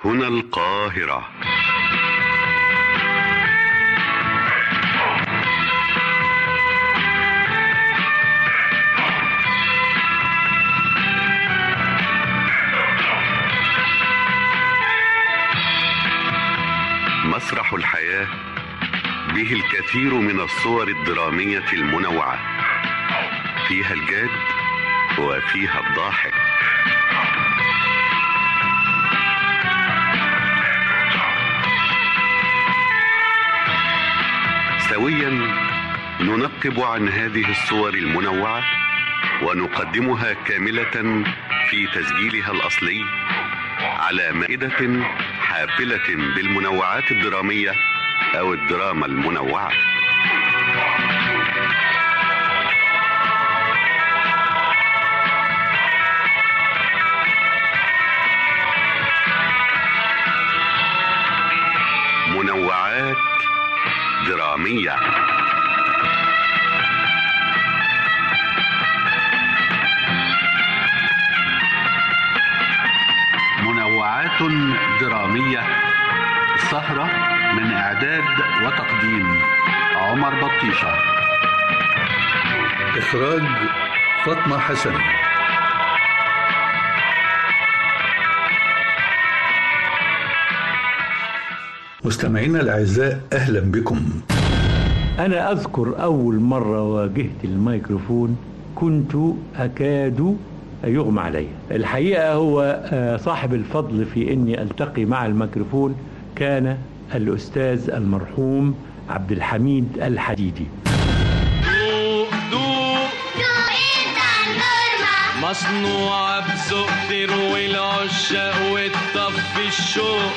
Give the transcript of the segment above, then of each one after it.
هنا القاهرة. مسرح الحياة به الكثير من الصور الدرامية المنوعة، فيها الجاد وفيها الضاحك. سويا ننقب عن هذه الصور المنوعة ونقدمها كاملة في تسجيلها الأصلي على مائدة حافلة بالمنوعات الدرامية أو الدراما المنوعة. منوعات درامية. منوعات درامية، سهرة من إعداد وتقديم عمر بطيشة، إخراج فاطمة حسن. مستمعينا الأعزاء، أهلا بكم. أنا أذكر أول مرة واجهت الميكروفون كنت أكاد يغمى علي. الحقيقة هو صاحب الفضل في أني ألتقي مع الميكروفون كان الأستاذ المرحوم عبد الحميد الحديدي. مصنوع بذوق تروي العشاق وتطفي الشوق.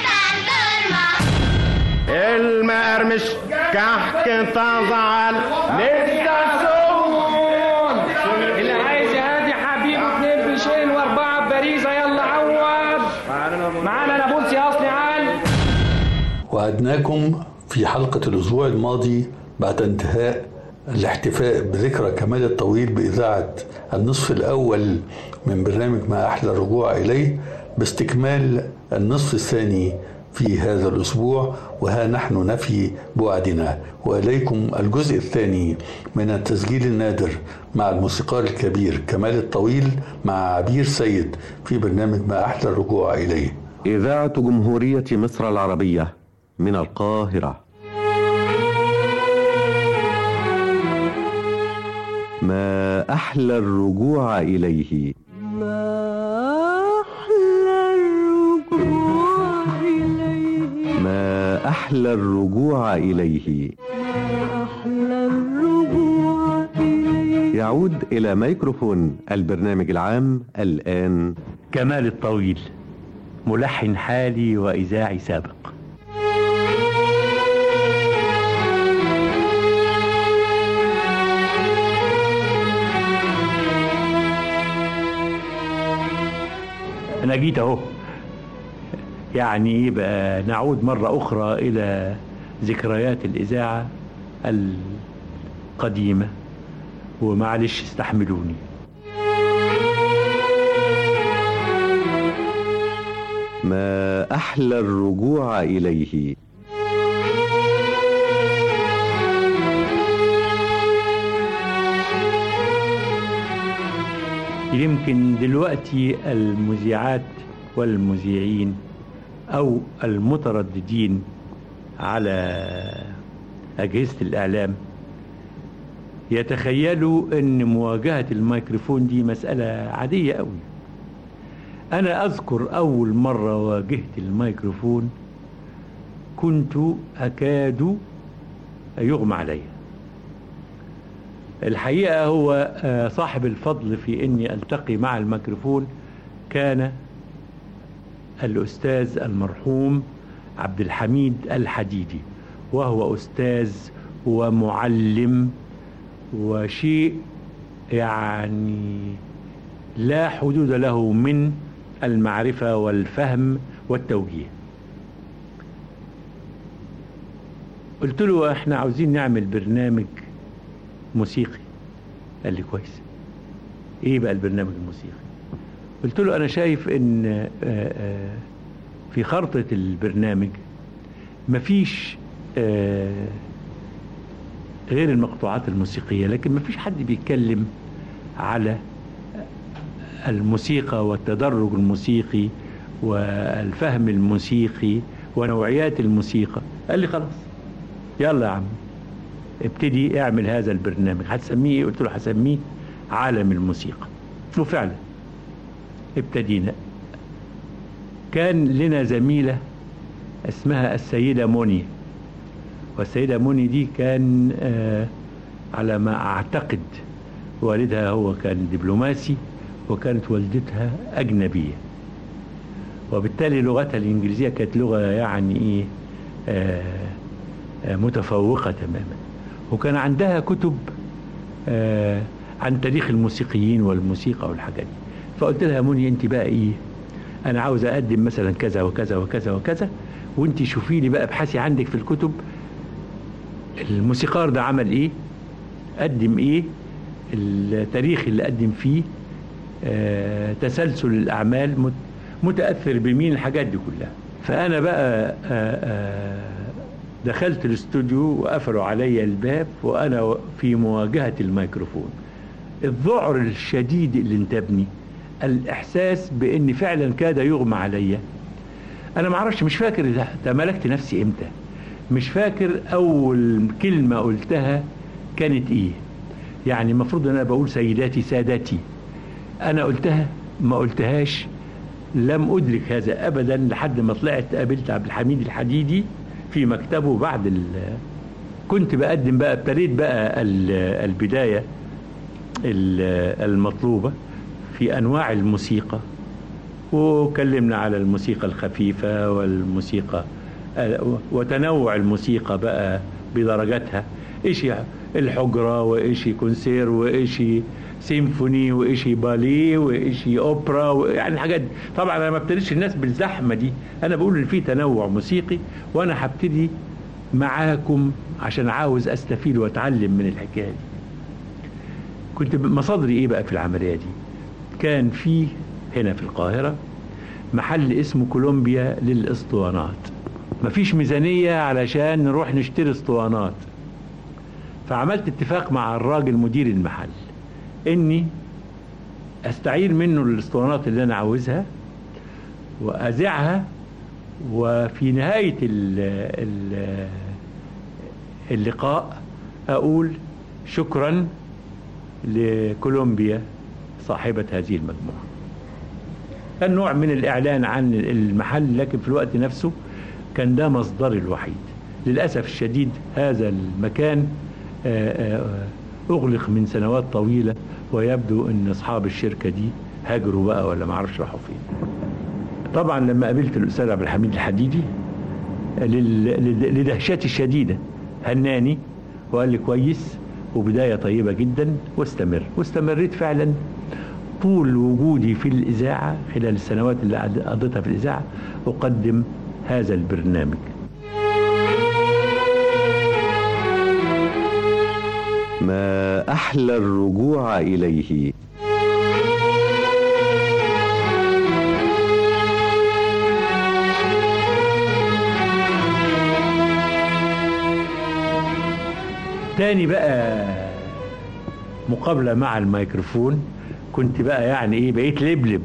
المقرمش كحك طزعل لسه سخون. اللي عايز يهادي حبيبه 2 بشين و4 ببريزه. يلا عوض معانا نابلسي اصلي عال. وعدناكم في حلقة الأسبوع الماضي بعد انتهاء الاحتفاء بذكرى كمال الطويل بإذاعة النصف الأول من برنامج ما أحلى الرجوع إليه باستكمال النصف الثاني في هذا الأسبوع، وها نحن نفي بوعدنا وإليكم الجزء الثاني من التسجيل النادر مع الموسيقار الكبير كمال الطويل مع عبير سيد في برنامج ما أحلى الرجوع إليه. إذاعة جمهورية مصر العربية من القاهرة. ما أحلى الرجوع إليه. ما أحلى الرجوع إليه. يعود إلى ميكروفون البرنامج العام الآن كمال الطويل، ملحن حالي وإذاعي سابق. أنا جيت أهو، يعني بقى نعود مرة أخرى إلى ذكريات الإذاعة القديمة، ومعلش استحملوني. ما أحلى الرجوع إليه. يمكن دلوقتي المذيعات والمذيعين أو المترددين على أجهزة الإعلام يتخيلوا أن مواجهة الميكروفون دي مسألة عادية قوي. أنا أذكر أول مرة واجهت الميكروفون كنت أكاد يغمى علي. الحقيقة هو صاحب الفضل في أني ألتقي مع الميكروفون كان الأستاذ المرحوم عبد الحميد الحديدي، وهو أستاذ ومعلم وشيء يعني لا حدود له من المعرفة والفهم والتوجيه. قلت له احنا عاوزين نعمل برنامج موسيقي. قال لي كويس، ايه بقى البرنامج الموسيقي؟ قلت له انا شايف ان في خرطة البرنامج مفيش غير المقطوعات الموسيقية، لكن مفيش حد بيتكلم على الموسيقى والتدرج الموسيقي والفهم الموسيقي ونوعيات الموسيقى. قال لي خلاص يلا يا عم ابتدي اعمل هذا البرنامج، هتسميه ايه؟ قلت له هسميه عالم الموسيقى. وفعلا ابتدينا. كان لنا زميلة اسمها السيدة موني، والسيدة موني دي كان على ما اعتقد والدها هو كان دبلوماسي وكانت والدتها أجنبية، وبالتالي لغتها الإنجليزية كانت لغة يعني متفوقة تماما. وكان عندها كتب عن تاريخ الموسيقيين والموسيقى والحاجات دي. فقلت لها موني أنت بقى إيه، أنا عاوز أقدم مثلا كذا وكذا وكذا وكذا، وأنت شوفي لي بقى ابحثي عندك في الكتب الموسيقار ده عمل إيه، قدم إيه، التاريخ اللي قدم فيه، تسلسل الأعمال، متأثر بمين، الحاجات دي كلها. فأنا بقى دخلت الاستوديو وقفلوا علي الباب وأنا في مواجهة الميكروفون. الذعر الشديد اللي انتابني، الإحساس بأن فعلا كاد يغمى علي. أنا معرفش، مش فاكر تملكت نفسي إمتى، مش فاكر أول كلمة قلتها كانت إيه. يعني المفروض أنا بقول سيداتي سادتي، أنا قلتها ما قلتهاش، لم أدرك هذا أبدا لحد ما طلعت قابلت عبد الحميد الحديدي في مكتبه بعد كنت بقدم بقى، ابتديت بقى البداية المطلوبة في أنواع الموسيقى، وكلمنا على الموسيقى الخفيفة والموسيقى وتنوع الموسيقى بقى بدرجاتها، إيش الحجرة وإيش كونسير وإيش سيمفوني وإيش باليه وإيش أوبرا، يعني الحاجات دي. طبعا أنا ما ابتديش الناس بالزحمة دي، أنا بقول إن في تنوع موسيقي وأنا هبتدي معاكم عشان عاوز أستفيد وأتعلم من الحكاية دي. كنت مصادري إيه بقى في العملية دي؟ كان في هنا في القاهرة محل اسمه كولومبيا للإسطوانات، مفيش ميزانية علشان نروح نشتري اسطوانات، فعملت اتفاق مع الراجل مدير المحل اني استعير منه الاسطوانات اللي انا عاوزها واذيعها، وفي نهاية اللقاء اقول شكرا لكولومبيا صاحبة هذه المجموعة. كان نوع من الاعلان عن المحل، لكن في الوقت نفسه كان ده مصدري الوحيد. للأسف الشديد هذا المكان أغلق من سنوات طويلة، ويبدو أن أصحاب الشركة دي هاجروا بقى ولا ما عرفش راحوا فين. طبعا لما قابلت الأستاذ عبد الحميد الحديدي لدهشتي الشديدة هناني وقال لي كويس وبداية طيبة جدا واستمريت فعلا طول وجودي في الإذاعة خلال السنوات اللي قضيتها في الإذاعة أقدم هذا البرنامج. ما أحلى الرجوع إليه. تاني بقى مقابلة مع الميكروفون، كنت بقى يعني ايه، بقيت لبلب.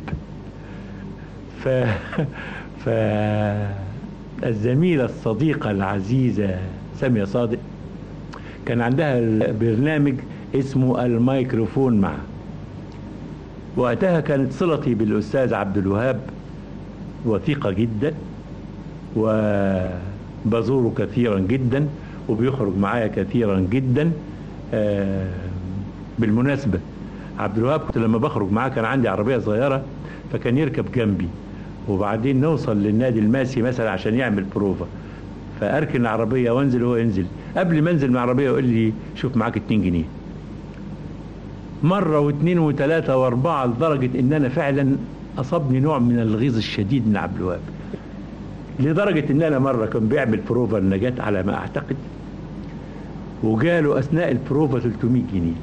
الزميلة الصديقة العزيزة سامية صادق كان عندها برنامج اسمه الميكروفون معه. وقتها كانت صلتي بالأستاذ عبد الوهاب وثيقة جدا، وبزوره كثيرا جدا وبيخرج معايا كثيرا جدا. بالمناسبة عبد الوهاب كنت لما بخرج معاه كان عندي عربية صغيرة، فكان يركب جنبي وبعدين نوصل للنادي الماسي مثلا عشان يعمل بروفة، فأركن العربية وانزل وهو ينزل. قبل ما انزل من العربية يقول لي شوف معاك 2 جنيه. مرة واثنين وثلاثة واربعة، لدرجة ان انا فعلا اصابني نوع من الغيظ الشديد من عبد الوهاب، لدرجة ان انا مرة كان بيعمل بروفة النجاة على ما اعتقد، وجاله اثناء البروفة 300 جنيه.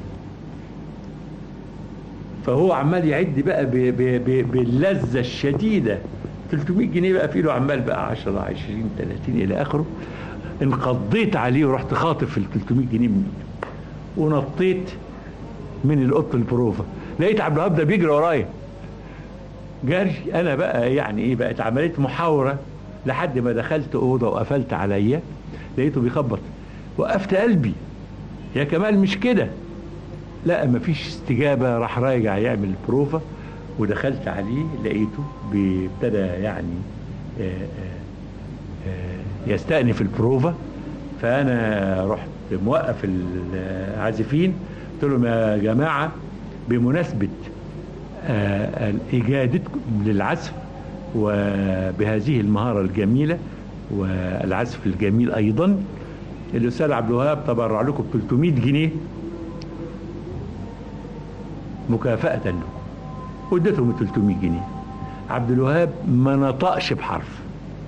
فهو عمال يعد بقى باللذة الشديدة 300 جنيه بقى في له عمال بقى 10 20 30 الى اخره. انقضيت عليه ورحت خاطف ال 300 جنيه من ايده ونطيت من الاوضه البروفا، لقيت عبد الوهاب ده بيجري ورايا جري. انا بقى يعني ايه، بقت عمليه محاوره لحد ما دخلت اوضه وقفلت عليا، لقيته بيخبط. وقفت قلبي، يا كمال مش كده، لا مفيش استجابه. راح راجع يعمل البروفا ودخلت عليه لقيته ابتدى يعني يستأنف البروفا. فانا رحت موقف العازفين قلت لهم يا جماعه بمناسبه اجادتكم للعزف وبهذه المهاره الجميله والعزف الجميل ايضا، الاستاذ عبد الوهاب تبرع لكم ب 300 جنيه مكافاه له. واديتهم 300 جنيه. عبد الوهاب ما نطقش بحرف،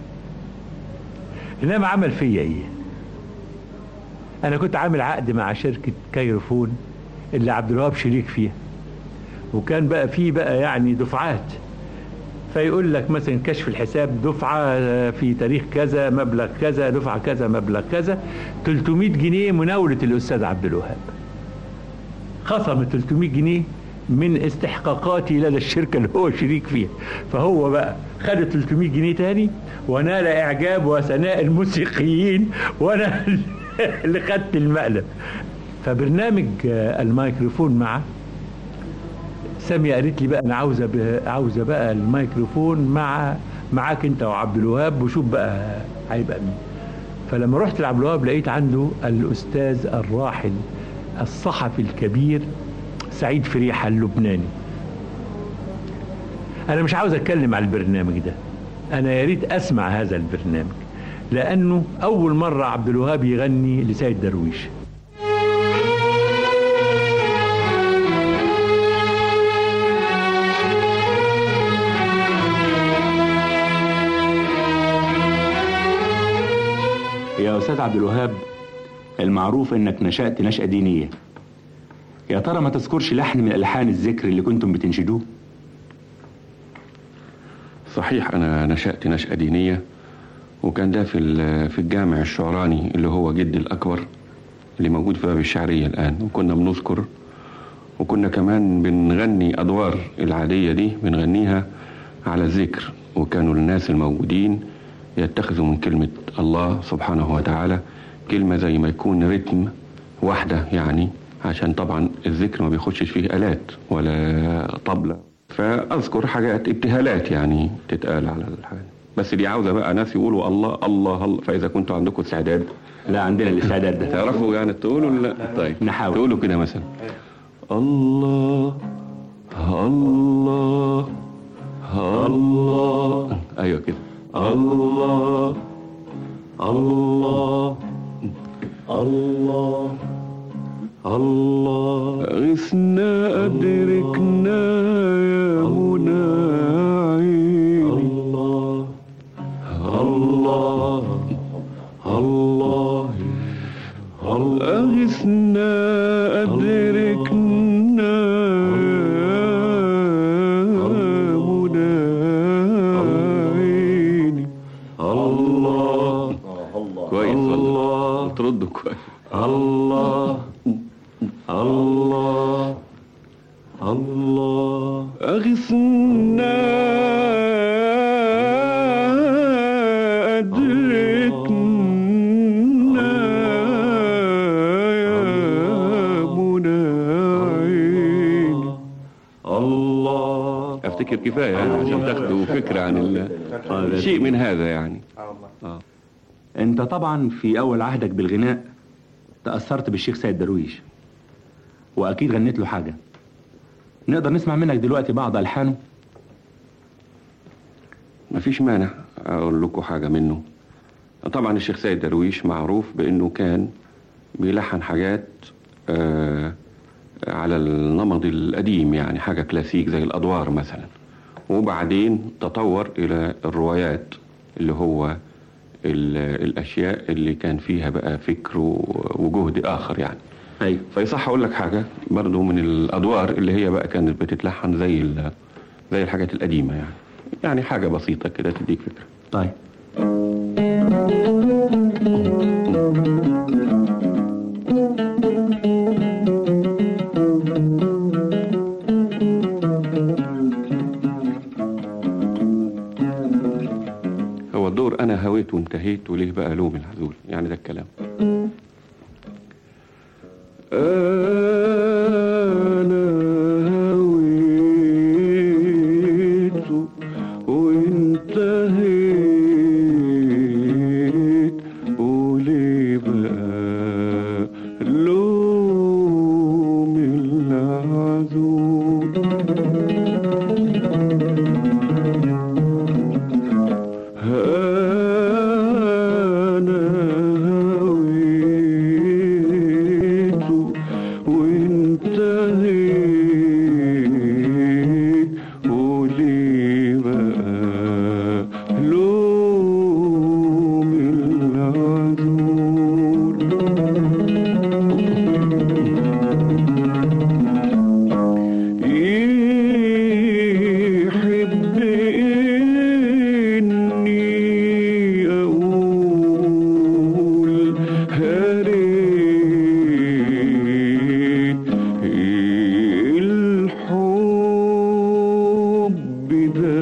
انما عمل فيا ايه؟ انا كنت عامل عقد مع شركه كايروفون اللي عبد الوهاب شريك فيها، وكان بقى فيه بقى يعني دفعات، فيقول لك مثلا كشف الحساب دفعه في تاريخ كذا مبلغ كذا، دفعه كذا مبلغ كذا، 300 جنيه مناوله الاستاذ عبد الوهاب. خصم 300 جنيه من استحقاقاتي لدى الشركه اللي هو شريك فيها، فهو بقى خد 300 جنيه تاني ونال اعجاب وثناء الموسيقيين، وانا اللي خدت المقلب. فبرنامج الميكروفون معه سامية قالت لي بقى انا عاوزه بقى الميكروفون معاك انت وعبد الوهاب، وشوف بقى هيبقى مين. فلما رحت لعبد الوهاب لقيت عنده الاستاذ الراحل الصحفي الكبير سعيد فريحة اللبناني. انا مش عاوز اتكلم على البرنامج ده، انا يا ريت اسمع هذا البرنامج، لانه اول مرة عبد الوهاب يغني لسيد درويش. يا أستاذ عبد الوهاب، المعروف إنك نشأت نشأة دينية. يا ترى ما تذكرش لحن من ألحان الذكر اللي كنتم بتنشدوه؟ صحيح أنا نشأت نشأة دينية، وكان ده في الجامع الشعراني اللي هو جدي الأكبر اللي موجود في باب الشعرية الآن، وكنا بنذكر وكنا كمان بنغني أدوار العادية دي بنغنيها على الذكر، وكانوا الناس الموجودين يتخذوا من كلمة الله سبحانه وتعالى كلمة زي ما يكون رتم واحدة، يعني عشان طبعا الذكر ما بيخشش فيه آلات ولا طبلة، فأذكر حاجات ابتهالات يعني تتقال على الحاجة. بس دي عاوزة بقى ناس يقولوا الله الله الله. فإذا كنتوا عندكم استعداد. لا عندنا الاستعداد ده. تعرفوا يعني تقولوا لا؟ طيب نحاول. تقولوا كده مثلا الله الله الله. أيوة كده الله الله الله الله. غثنا أدركنا يا مناعي الله الله الله الله. غثنا أدركنا يا مناعي الله. كويس والله، تردوا كويس. الله الله الله. أغثنا أدركنا يا مناعين الله. أفتكر كفاية عشان تاخدوا فكرة عن شيء من هذا يعني. انت طبعا في اول عهدك بالغناء تأثرت بالشيخ سيد درويش، واكيد غنيت له حاجة. نقدر نسمع منك دلوقتي بعض ألحانه؟ مفيش مانع اقول لكم حاجة منه. طبعا الشيخ سيد درويش معروف بانه كان بيلحن حاجات على النمط القديم، يعني حاجة كلاسيك زي الادوار مثلا، وبعدين تطور الى الروايات اللي هو الاشياء اللي كان فيها بقى فكر وجهد اخر يعني. ايوه. فيصح اقول لك حاجه برضو من الادوار اللي هي بقى كانت بتتلحن زي الحاجات القديمه يعني. يعني حاجة بسيطة كده تديك فكرة. طيب هو الدور أنا هويت وانتهيت وليه بقى لوم العزول، يعني ده الكلام. أنا هويت وانتهيت وليه بقى لوم العزول. أنا هويت وانتهيت وليه بقى لوم العزول. يحب إني أقول هريت الحب ده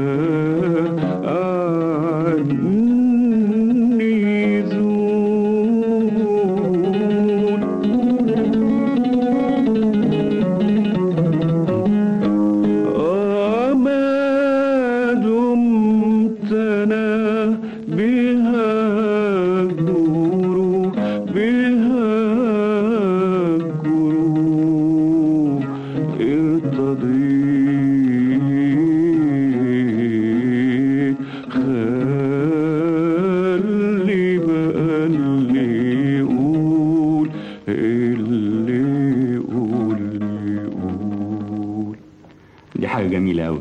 عني زول. ما دمت أنا بها الجروح ارتضيت خلي بقى اللي يقول دي حاجة جميلة أوي.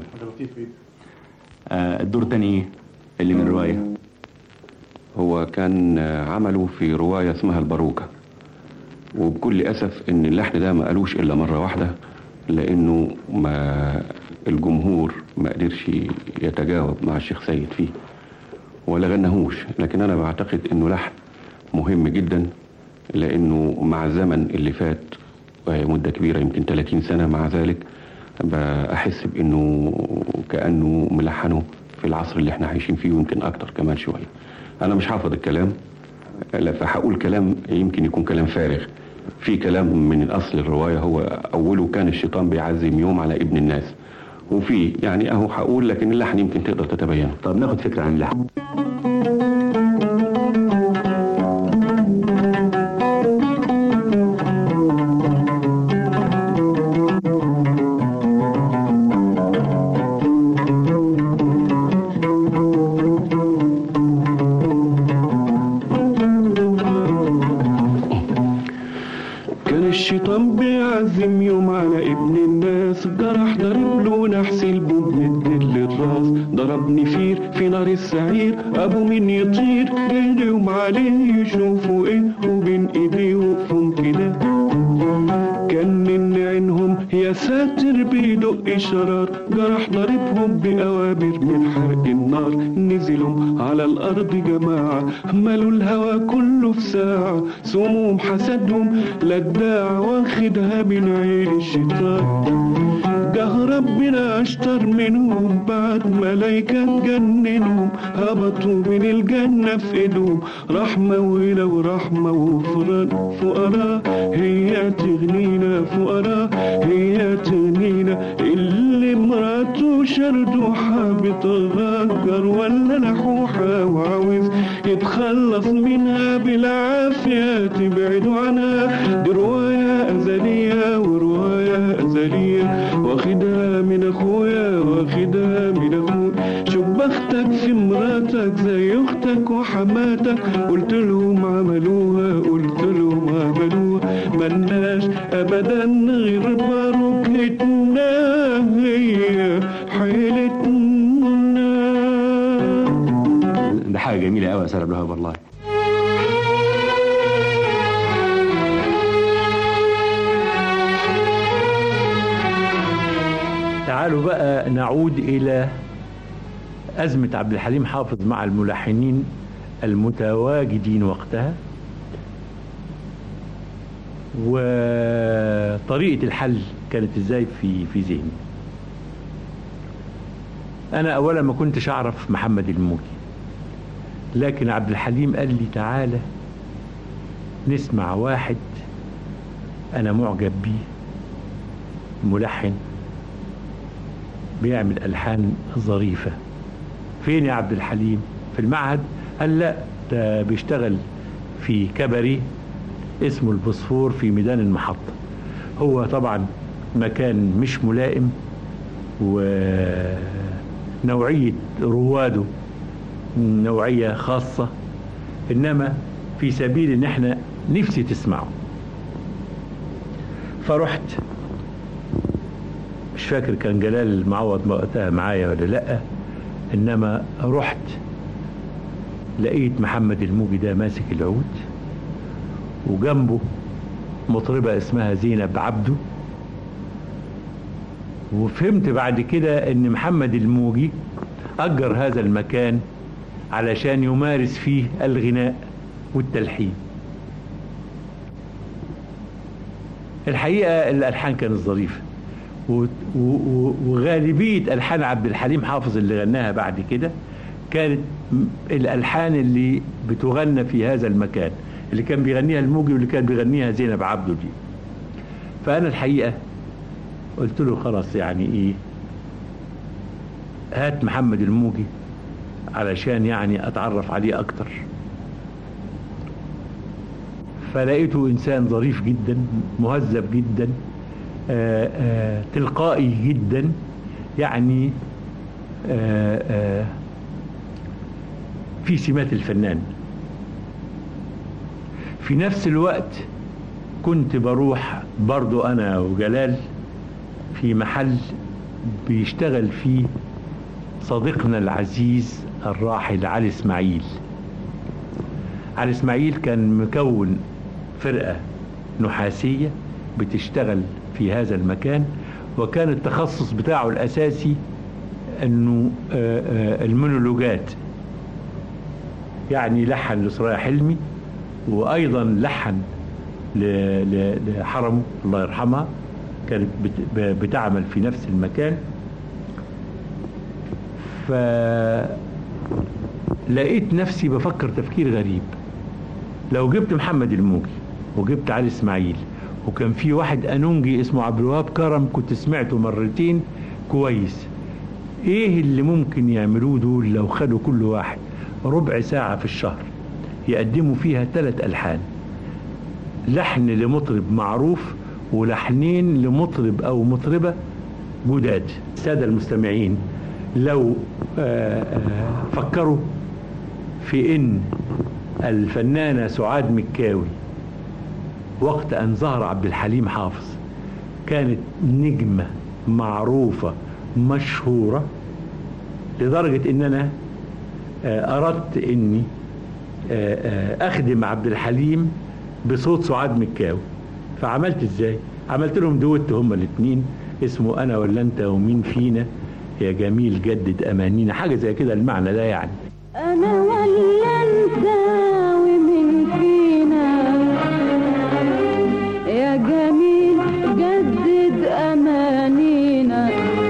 الدور تاني إيه اللي من رواية؟ هو كان عمله في رواية اسمها الباروكة، وبكل أسف إن اللحن ده ما قالوش إلا مرة واحدة، لأنه الجمهور ما قدرش يتجاوب مع الشيخ سيد فيه ولا غنهوش. لكن أنا بعتقد إنه لحن مهم جدا، لأنه مع الزمن اللي فات مدة كبيرة يمكن 30 سنة، مع ذلك بحس بإنه كأنه ملحنه في العصر اللي احنا عايشين فيه، ويمكن أكتر كمان شوية. أنا مش حافظ الكلام، فهقول كلام يمكن يكون كلام فارغ. في كلام من أصل الرواية، هو أوله كان الشيطان بيعزم يوم على ابن الناس، وفي يعني أهو هقول، لكن اللحن يمكن تقدر تتبينه. طب ناخد فكرة عن اللحن. الشيطان بيعزم يوم على ابن الناس، جرح ضرب له نحس البوب مد للراس، ضرب نفير في نار السعير، ابو مين يطير جايلهم عليه يشوفوا ايه، وبين ايديه وقفهم كده كان من عينهم يا ساتر بيدق شرار، جرح ضربهم بأوامر من حرق النار، نزلوا على الأرض جماعة ملوا الهوا كله في ساعة، سموم حسدهم للداع واخدها من عين الشيطان، جه ربنا أشطر منهم بعد ملايكة تجننهم، هبطوا من الجنة في ايدهم رحمة وهنا ورحمة وغفران، فقراء هي تغنينا، فقراء هي تغنينا، اللي مراته شردوحة بتغجر ولا لحوحة وعاوز يتخلص منها بالعافية تبعدوا عنها، دي رواية أزلية ورواية أزلية، واخدها من أخويا واخدها من أخويا، شوف بختك في مراتك زي أختك وحماتك، قلت لهم عملوها قلت لهم عملوها، ملناش أبدا غير باروكتنا هي حيلتنا. ده حاجة جميلة أوي يا سلام لها والله. تعالوا بقى نعود إلى أزمة عبد الحليم حافظ مع الملحنين المتواجدين وقتها، وطريقة الحل كانت ازاي في ذهني. أنا أولا ما كنتش أعرف محمد الموجي، لكن عبد الحليم قال لي تعالى نسمع واحد أنا معجب بيه، ملحن بيعمل ألحان ظريفة. فين يا عبد الحليم؟ في المعهد؟ قال لا، ده بيشتغل في كباريه اسمه البوسفور في ميدان المحطة. هو طبعا مكان مش ملائم، ونوعية رواده نوعية خاصة، إنما في سبيل إن احنا نفسي تسمعه. فرحت، مش فاكر كان جلال معوض وقتها معايا ولا لأ، إنما رحت لقيت محمد الموجي ده ماسك العود، وجنبه مطربة اسمها زينب عبده. وفهمت بعد كده ان محمد الموجي أجر هذا المكان علشان يمارس فيه الغناء والتلحين. الحقيقة الألحان كانت ظريفة، وغالبية ألحان عبد الحليم حافظ اللي غناها بعد كده كانت الألحان اللي بتغنى في هذا المكان، اللي كان بيغنيها الموجي واللي كان بيغنيها زينب عبده دي. فأنا الحقيقة قلت له خلاص، يعني إيه، هات محمد الموجي علشان يعني أتعرف عليه أكتر. فلقيته إنسان ظريف جدا، مهذب جدا، تلقائي جدا، يعني في سمات الفنان. في نفس الوقت كنت بروح برضو أنا وجلال في محل بيشتغل فيه صديقنا العزيز الراحل علي إسماعيل. علي إسماعيل كان مكون فرقة نحاسية بتشتغل في هذا المكان، وكان التخصص بتاعه الأساسي أنه المونولوجات، يعني لحن لسرايا حلمي، وأيضا لحن لحرمه الله يرحمها، كانت بتعمل في نفس المكان. فلقيت نفسي بفكر تفكير غريب، لو جبت محمد الموجي وجبت علي إسماعيل، وكان في واحد أنونجي اسمه عبد الوهاب كرم كنت سمعته مرتين كويس، ايه اللي ممكن يعملوه دول لو خدوا كل واحد ربع ساعة في الشهر يقدموا فيها 3 ألحان، لحن لمطرب معروف ولحنين لمطرب أو مطربة جداد. السادة المستمعين لو فكروا في إن الفنانة سعاد مكاوي وقت أن ظهر عبد الحليم حافظ كانت نجمة معروفة مشهورة، لدرجة إن أنا أردت إني أخدم عبد الحليم بصوت سعاد مكاوي. فعملت إزاي؟ عملت لهم دويت هما الاثنين اسمه أنا ولا أنت ومين فينا يا جميل جدد أمانينا، حاجة زي كده المعنى ده يعني. أنا ولا أنت ومين فينا يا جميل جدد أمانينا،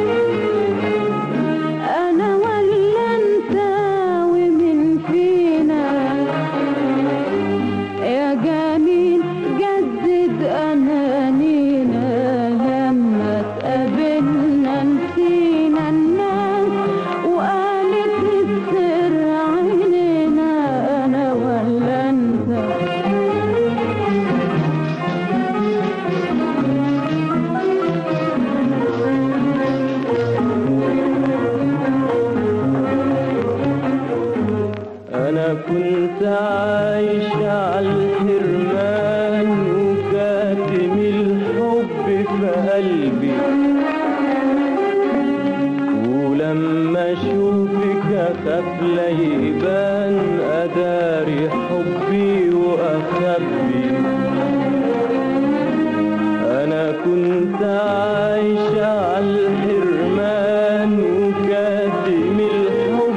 أنا ولا أنت ومين فينا يا جميل جدد أمانينا، لما تقابلنا نسينا الناس وقالت السر عينينا، أنا ولا أنت. أنا كنت عايش على الحرمان وكاتم الحب في قلبي، ولما أشوفك أخاف لا يبان أداري حبي وأخبي. أنا كنت عايش على الحرمان وكاتم الحب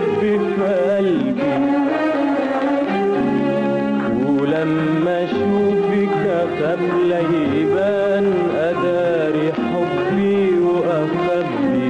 أخاف لا يبان أداري حبي وأخبي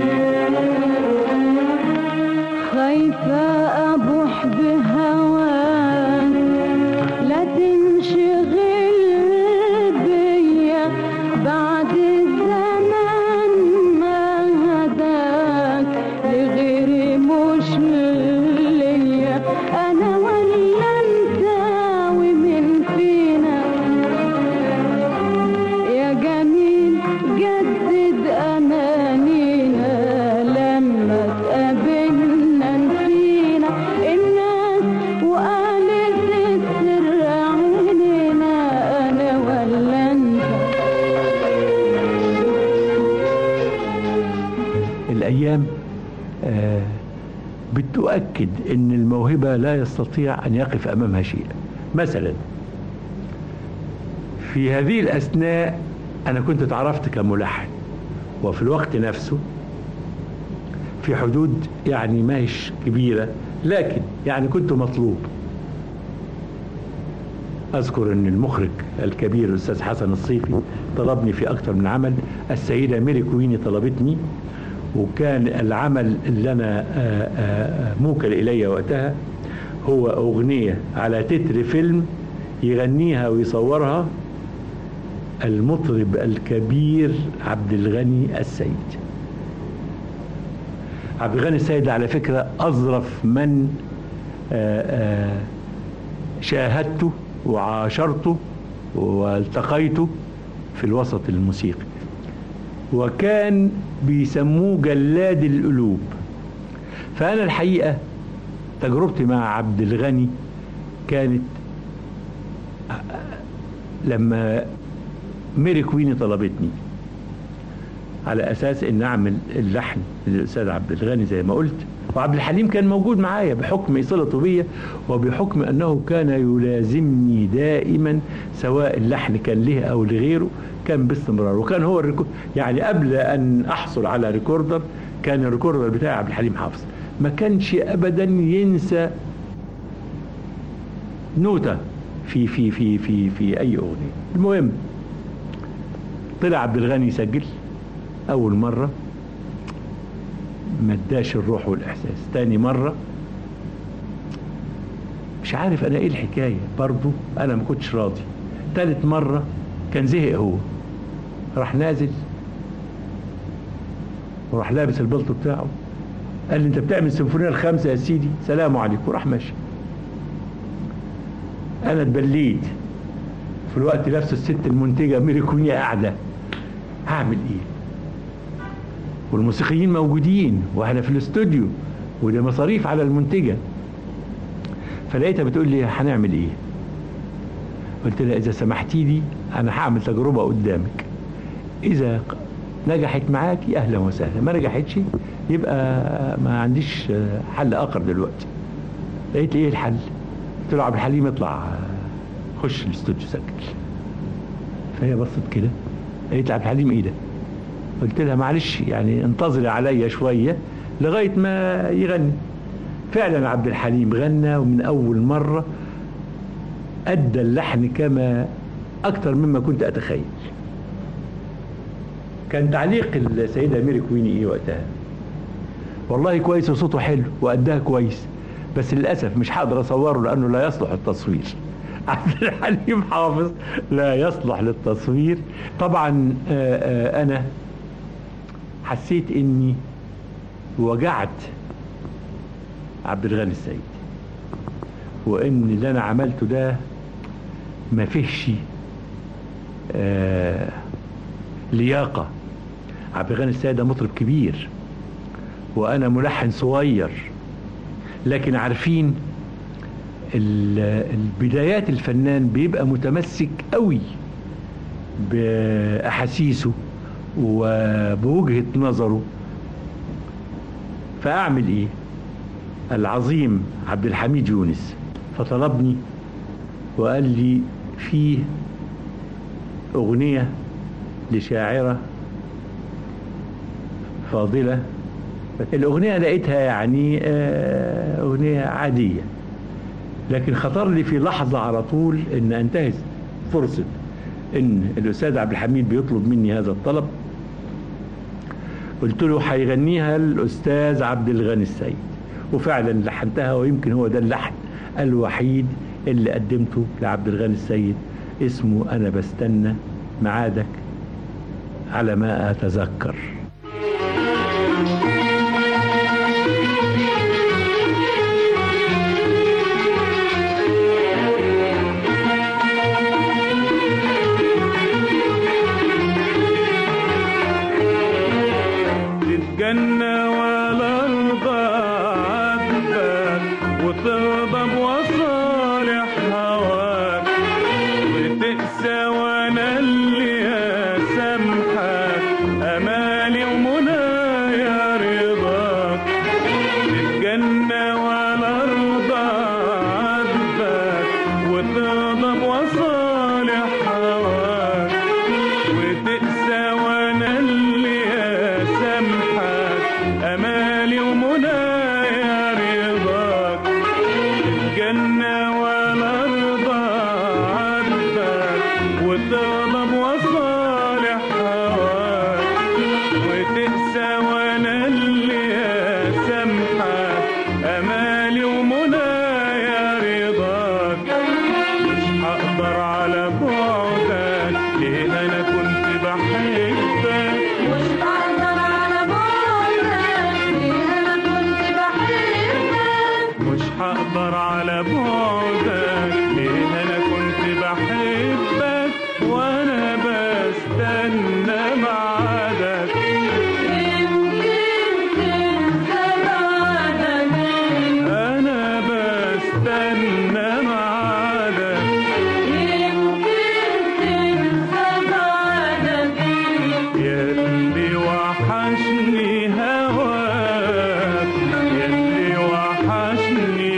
خايفة أبوح بهواك لا تنشغل بيا بعد الزمان ما هداك لغيري مش ليا أنا ولا أنت ومن فينا يا جميل جدد أمانينا لما تقابلنا نسينا الناس وقالت السر عينينا أنا ولا أنت. الأيام بتؤكد أن الموهبة لا يستطيع أن يقف أمامها شيء. مثلا في هذه الأثناء أنا كنت اتعرفت كملحن، وفي الوقت نفسه في حدود يعني ما هيش كبيرة، لكن يعني كنت مطلوب. أذكر أن المخرج الكبير الأستاذ حسن الصيفي طلبني في أكثر من عمل، السيدة ميري كويني طلبتني، وكان العمل اللي أنا موكل إلي وقتها هو أغنية على تتر فيلم يغنيها ويصورها المطرب الكبير عبد الغني السيد. عبد الغني السيد على فكرة أظرف من شاهدته وعاشرته والتقيته في الوسط الموسيقي، وكان بيسموه جلاد القلوب. فأنا الحقيقة تجربتي مع عبد الغني كانت لما ميري كويني طلبتني على أساس أن أعمل اللحن للأستاذ عبد الغني زي ما قلت، وعبد الحليم كان موجود معايا بحكم صلته بيا وبحكم أنه كان يلازمني دائما سواء اللحن كان له أو لغيره كان باستمرار. وكان هو يعني قبل أن أحصل على ريكوردر كان الريكوردر بتاعي عبد الحليم حافظ، ما كانش أبدا ينسى نوتة في في في في في أي أغنية. المهم طلع عبد الغني يسجل أول مرة ما اداش الروح والإحساس، تاني مرة مش عارف أنا إيه الحكاية، برضو أنا ما كنتش راضي. تالت مرة كان زهق هو، راح نازل وراح لابس البلطو بتاعه، قال لي أنت بتعمل السيمفونية الخامسة يا سيدي، سلام عليكم، وراح ماشي. أنا اتبليت في الوقت نفسه، الست المنتجة ميري كويني قاعدة، هعمل إيه؟ والموسيقيين موجودين واحنا في الاستوديو وده مصاريف على المنتجة. فلقيتها بتقول لي هنعمل ايه؟ قلت لها اذا سمحتي لي انا هعمل تجربة قدامك، اذا نجحت معاكي اهلا وسهلا، ما نجحتش يبقى ما عنديش حل اخر دلوقتي. لقيت لي ايه الحل؟ قلت له عبد الحليم اطلع خش الاستوديو سجل. فهي بصت كده قالت لي عبد الحليم ايه ده؟ قلت لها معلش يعني انتظري عليا شوية لغاية ما يغني. فعلا عبد الحليم غنى، ومن أول مرة أدى اللحن كما أكثر مما كنت أتخيل. كان تعليق السيدة ميري كويني إيه وقتها؟ والله كويس وصوته حلو وأداها كويس، بس للأسف مش هقدر أصوره لأنه لا يصلح التصوير. عبد الحليم حافظ لا يصلح للتصوير. طبعا أنا حسيت اني وجعت عبد الغني السيد، وان اللي انا عملته ده ما فيهش لياقة. عبد الغني السيد ده مطرب كبير وانا ملحن صغير، لكن عارفين البدايات الفنان بيبقى متمسك قوي بأحاسيسه وبوجهة نظره. فأعمل إيه؟ العظيم عبد الحميد يونس فطلبني وقال لي فيه أغنية لشاعرة فاضلة. الأغنية لقيتها يعني أغنية عادية، لكن خطر لي في لحظة على طول إن أنتهز فرصة إن الأستاذ عبد الحميد بيطلب مني هذا الطلب. قلت له هيغنيها الأستاذ عبد الغني السيد، وفعلا لحنتها، ويمكن هو ده اللحن الوحيد اللي قدمته لعبد الغني السيد، اسمه أنا بستنى معادك على ما أتذكر. تتجنى ولا ارضى عذبك وتغضب وصالح هواك، وتقسى وانا اللي اسامحك، امالي ومنايا رضاك. تتجنى ولا ارضى عذبك وتغضب وصالح هواك، وتقسى وانا اللي اسامحك، امالي ومنايا رضاك. تتجنى ولا ارضى عذبك وتغضب وصالح هواك، وتقسى وانا اللي اسامحك، امالي ومنايا رضاك. مش هقدر على بعدك ليه انا كنت بحبك، مش هقدر على بعدك ليه انا كنت بحبك، مش هقدر على بعدك ليه انا كنت بحبك، وانا بستنى معادك. يمكن تنسى بعدك، انا بستنى معادك. يمكن تنسى بعدك، ياللي وحشني هواك، ياللي وحشني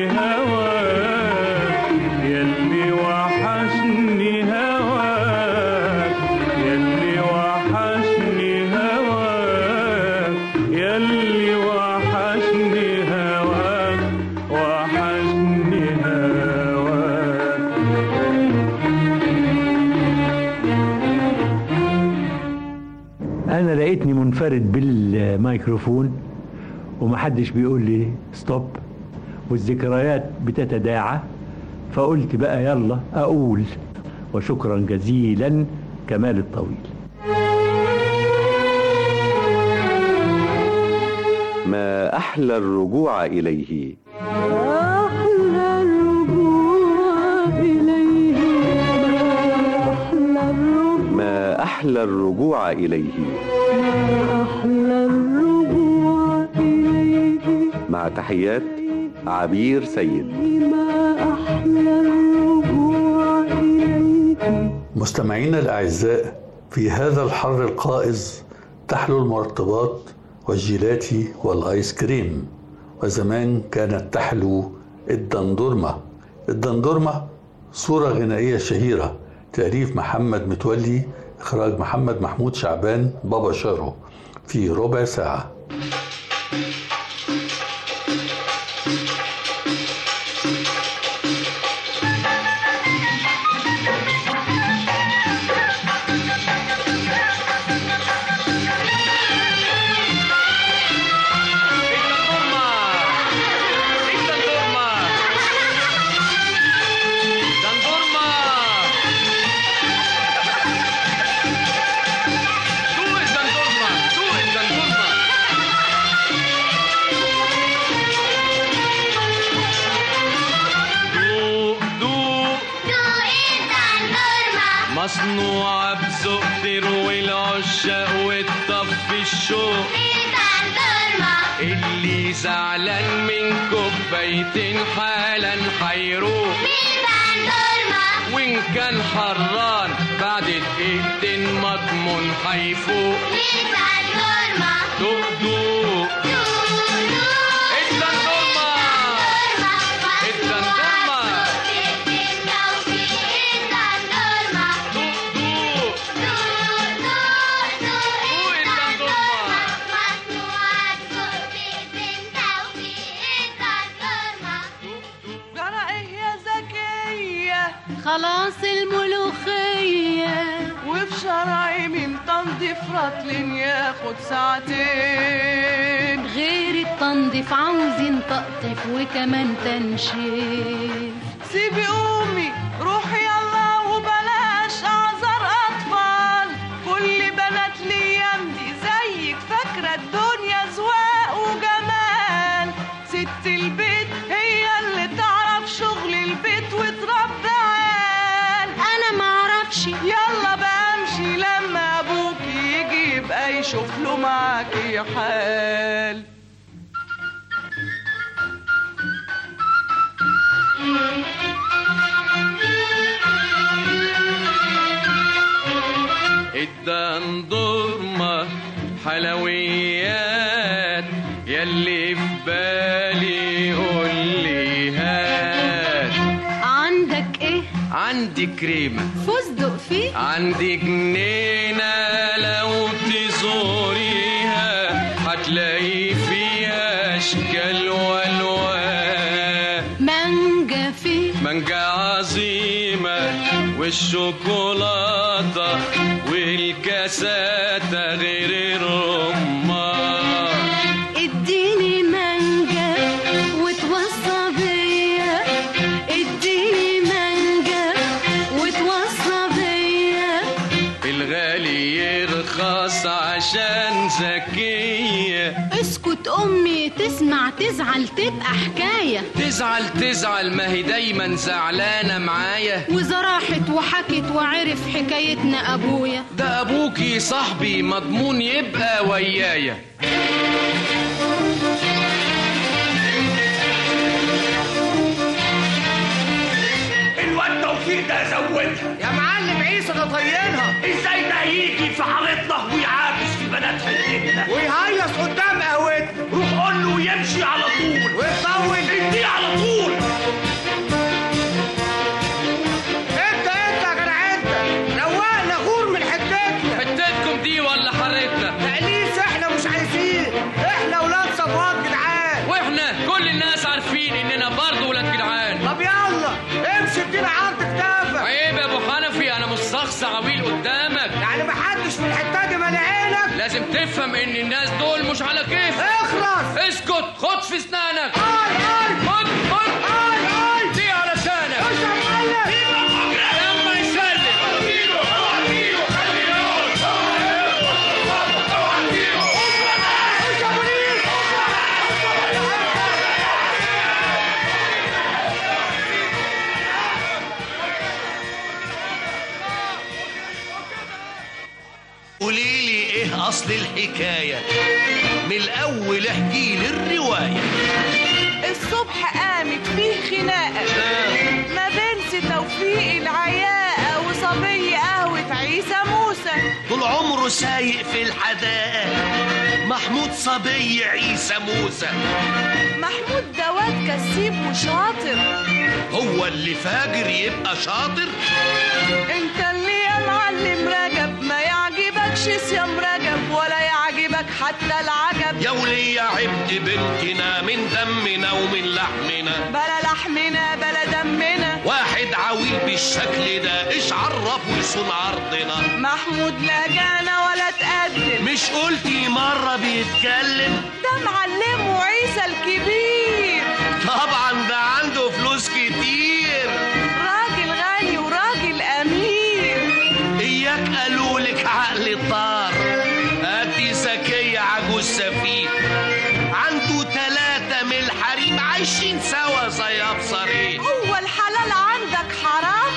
هواك، ياللي وحشني هواك، ياللي وحشني هواك، ياللي وحشني هواك، وحشني هواك. أنا لقيتني منفرد بالميكروفون ومحدش بيقول لي ستوب، والذكريات بتتداعى، فقلت بقى يلا أقول. وشكرا جزيلا كمال الطويل. ما أحلى الرجوع إليه. أحلى الرجوع إليه، أحلى الرجوع، ما أحلى الرجوع إليه. أحلى الرجوع إليه. مع تحيات عبير سيد. ما أحلى الرجوع إليه. مستمعينا الأعزاء، في هذا الحر القائز تحلو المرطبات والجيلاتي والآيس كريم، وزمان كانت تحلو الدندورمة. الدندورمة صورة غنائية شهيرة، تأليف محمد متولي، إخراج محمد محمود شعبان بابا شارو، في ربع ساعة. مصنوعة بذوق تروي العشاق وتطفي الشوق، اللي زعلان من كوبايتين حالا حيروق، وإن كان حران بعد دقيقتين مضمون حيفوق. دوق دوق الدندورمة، الدندورمة خلاص الملوخية، وفي شرايمي متنضيف رطل ياخد ساعتين، غير التنظيف عاوزين تقطيف وكمان تنشيف. سيبي أمي روحي يلا وبلاش أعذر أطفال، كل بنات الأيام دي زيك فاكرة الدنيا زواق وجمال. ست البيت هي اللي تعرف شغل البيت وتربي عيال، أنا معرفش. يلا بقى امشي لما أبوك يجي يبقى يشوف له معاكي حال. الدندورمة حلويات يلي في بالي قولي هات. عندك ايه؟ عندي كريمة فستق فيه، عندي جنينة لو تزوريها هتلاقي فيها أشكال والوان. مانجا فيه، مانجا عظيمة والشوكولاتة والكاسات غير الرمان. اديني مانجا وتوصى بيا، اديني مانجا وتوصى بيا. الغالي يرخص عشان ذكية. اسكت امي تسمع تزعل تبقى حكاية. تزعل ما هي دايما زعلانة معايا. وإذا راحت وحكت وعرف حكايتنا ابويا. ده ابوكي صاحبي مضمون يبقى ويايا. الواد توفيق ده زودها يا معلم عيسى ده طينها. ازاي ده يجي في حارتنا ويعابس في بنات حلتنا ويهيص قدام قهوتنا؟ روح قول له يمشي على طول ويطول اديه على طول. انت يا جدع انت روقنا غور من حتتكم دي ولا حارتنا؟ تقليص احنا مش عايزين، احنا ولاد صفوات جدعان. واحنا كل الناس عارفين اننا برضه ولاد جدعان. طب يلا امشي ادينا عرض كتافك. عيب يا ابو حنفي، انا مش شخص عويل قدامك. يعني محدش في الحته دي مالي عينك. لازم تفهم ان الناس دول مش على كيف. اخلص اسكت، خد في اسنانك. خد دي على لسانك. خش يا معلم. لما يسلم قوليلي ايه اصل الحكاية من الاول، احكيلي الرواية. الصبح قامت فيه خناقة ما بين توفيق العياقة وصبي قهوة عيسى موسى. طول عمره سايق في الحدائق محمود صبي عيسى موسى. محمود ده واد كسيب وشاطر. هو اللي فاجر يبقى شاطر؟ انت اللي يا معلم رجب ما يعجبكش صيام رجب ولا يعجبك حتى العجب. يا ولية عبد بنتنا من دمنا ومن لحمنا، بلا لحمنا بلا دمنا. واحد عويل بالشكل ده ايش عرفه يصون عرضنا؟ محمود لا جانا ولا تقدم. مش قلتي مرة بيتكلم؟ ده معلمه عيسى الكبير. طبعا ده عنده فلوس كتير، راجل غني وراجل امير. اياك قالولك عقل طار. ادي زكية عجوز سفيه عنده 3 من الحريم عايشين سوا زي ابصرين. هو الحلال عندك حرام؟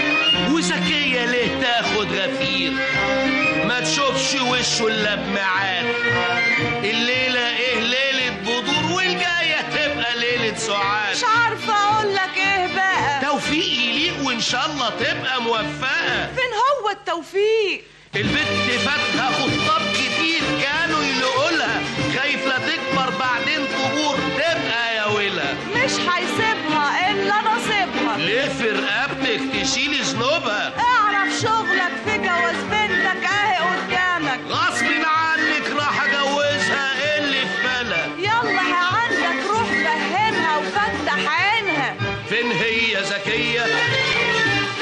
وزكية ليه تاخد غفير؟ ما تشوفش وشه الا بميعاد. الليلة ايه ليلة بدور والجاية تبقى ليلة سعاد. مش عارفة اقولك ايه بقى. توفيق يليق وان شاء الله تبقى موفقة. فين هو التوفيق؟ البنت فاتها خطاب كتير كانوا يلقولها، خايف لا تكبر بعدين تبور تبقى يا ويلها. مش هيسيبها الا نصيبها. ليه في رقبتك تشيلي ذنوبها؟ اعرف شغلك في جواز بنتك اهي قدامك. غصب عنك راح اجوزها اللي في بالها. يلا عندك روح فهمها وفتح عينها. فين هي زكية؟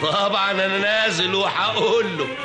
طبعا انا نازل وهقول له.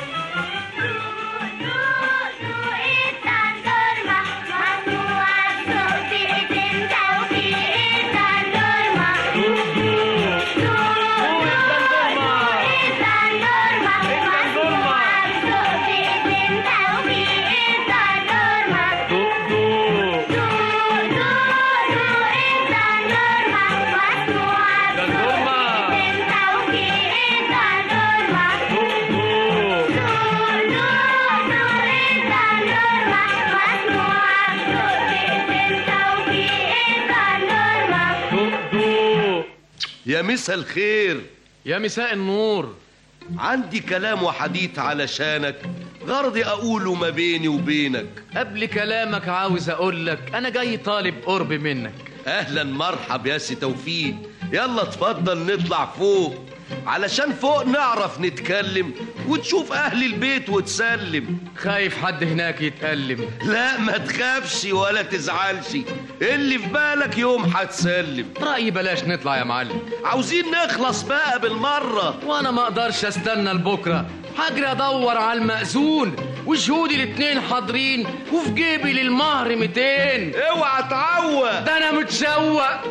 يا مساء الخير. يا مساء النور. عندي كلام وحديث علشانك، غرضي اقوله ما بيني وبينك. قبل كلامك عاوز اقولك انا جاي طالب قرب منك. اهلا مرحب يا سي توفيق، يلا اتفضل نطلع فوق علشان فوق نعرف نتكلم وتشوف اهل البيت وتسلم. خايف حد هناك يتألم؟ لا ما تخافش ولا تزعلش، اللي في بالك يوم هتسلم. رأيي بلاش نطلع يا معلم، عاوزين نخلص بقى بالمرة. وانا ما اقدرش استنى لبكرة، هجري ادور على المأذون وشهودي الاتنين حاضرين وفي جيبي للمهر 200. اوعى تعوق، ده انا متشوق.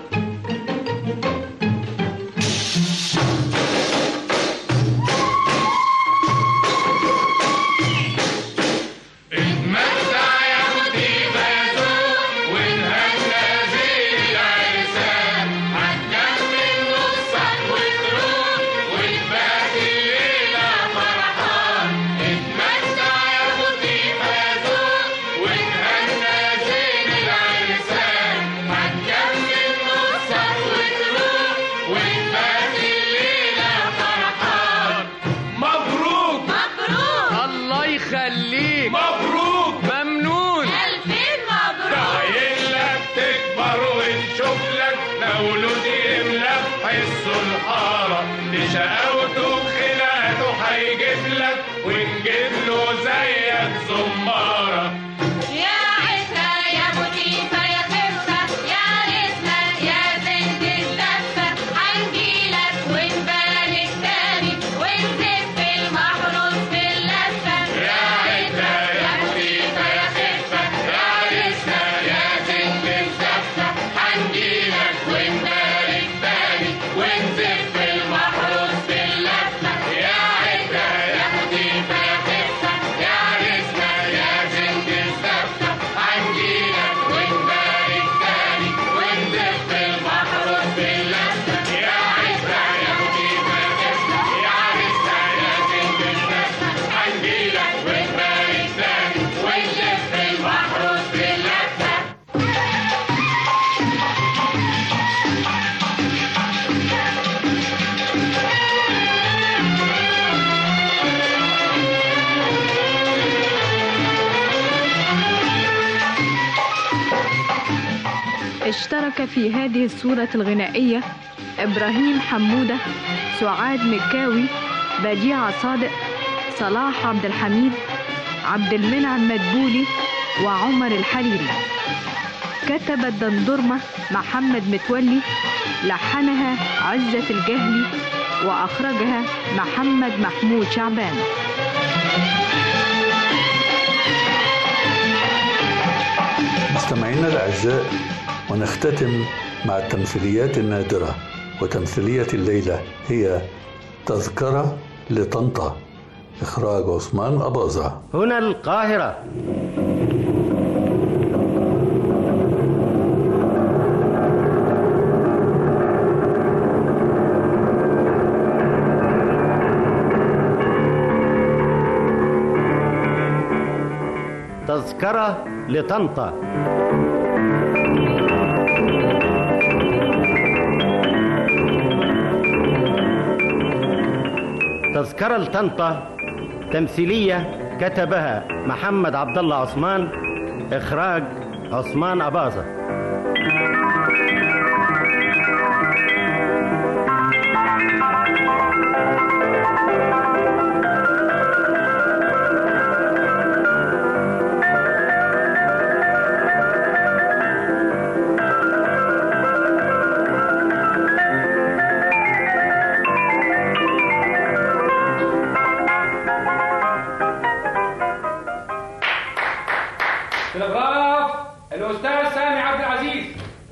شقاوته وخناقته هيجيب لك ونجيب له زيك زمارة. يا عزة يا بوتيفة يا خفة يا رزمة يا زند الزفة، هنجيلك ونبارك تاني ونزف المحروس في اللفة. يا عزة يا بوتيفة يا خفة يا رزمة يا زند الزفة، هنجيلك ونبارك تاني ونزف اشترك في هذه الصورة الغنائية إبراهيم حمودة، سعاد مكاوي، بديعة صادق، صلاح عبد الحميد، عبد المنعم مدبولي، وعمر الحريري. كتب الدندرمة محمد متولي، لحنها عزة الجهلي، وأخرجها محمد محمود شعبان. مستمعينا الأعزاء، ونختتم مع التمثيليات النادرة، وتمثيلية الليلة هي تذكرة لطنطا، إخراج عثمان أباظة. هنا القاهرة. تذكرة لطنطا. تذكرة لطنطا تمثيلية كتبها محمد عبد الله عثمان، إخراج عثمان أباظة. تلغراف الاستاذ سامي عبد العزيز.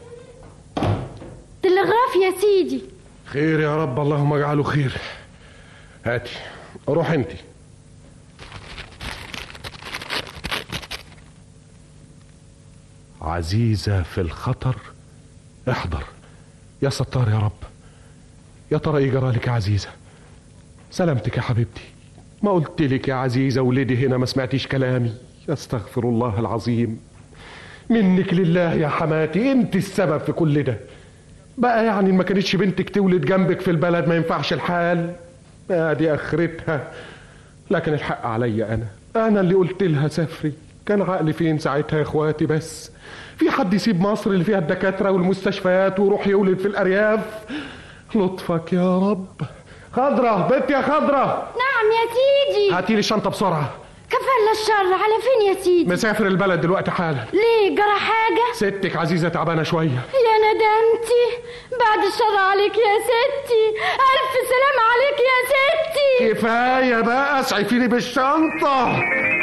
تلغراف يا سيدي. خير يا رب، اللهم اجعله خير. هاتي، روح انت. عزيزة في الخطر، احضر. يا ستار يا رب. يا ترى ايه جرالك يا عزيزة؟ سلامتك يا حبيبتي. ما قلت لك يا عزيزة ولدي هنا ما سمعتيش كلامي؟ استغفر الله العظيم. منك لله يا حماتي، انت السبب في كل ده. بقى يعني ما كانتش بنتك تولد جنبك في البلد ما ينفعش الحال؟ دي اخرتها. لكن الحق عليا انا اللي قلت لها سافري. كان عقلي فين ساعتها يا اخواتي؟ بس في حد يسيب مصر اللي فيها الدكاترة والمستشفيات ويروح يولد في الارياف؟ لطفك يا رب. خضرة، بنت يا خضرة. نعم يا سيدي. هاتي لي الشنطة بسرعة. كفل الشر. على فين يا سيدي؟ مسافر البلد دلوقتي حالا. ليه، جرى حاجة؟ ستك عزيزة تعبانة شوية. يا ندمتي. بعد الشر عليك يا ستي. ألف سلام عليك يا ستي. كفاية بقى، اسعفيني بالشنطة.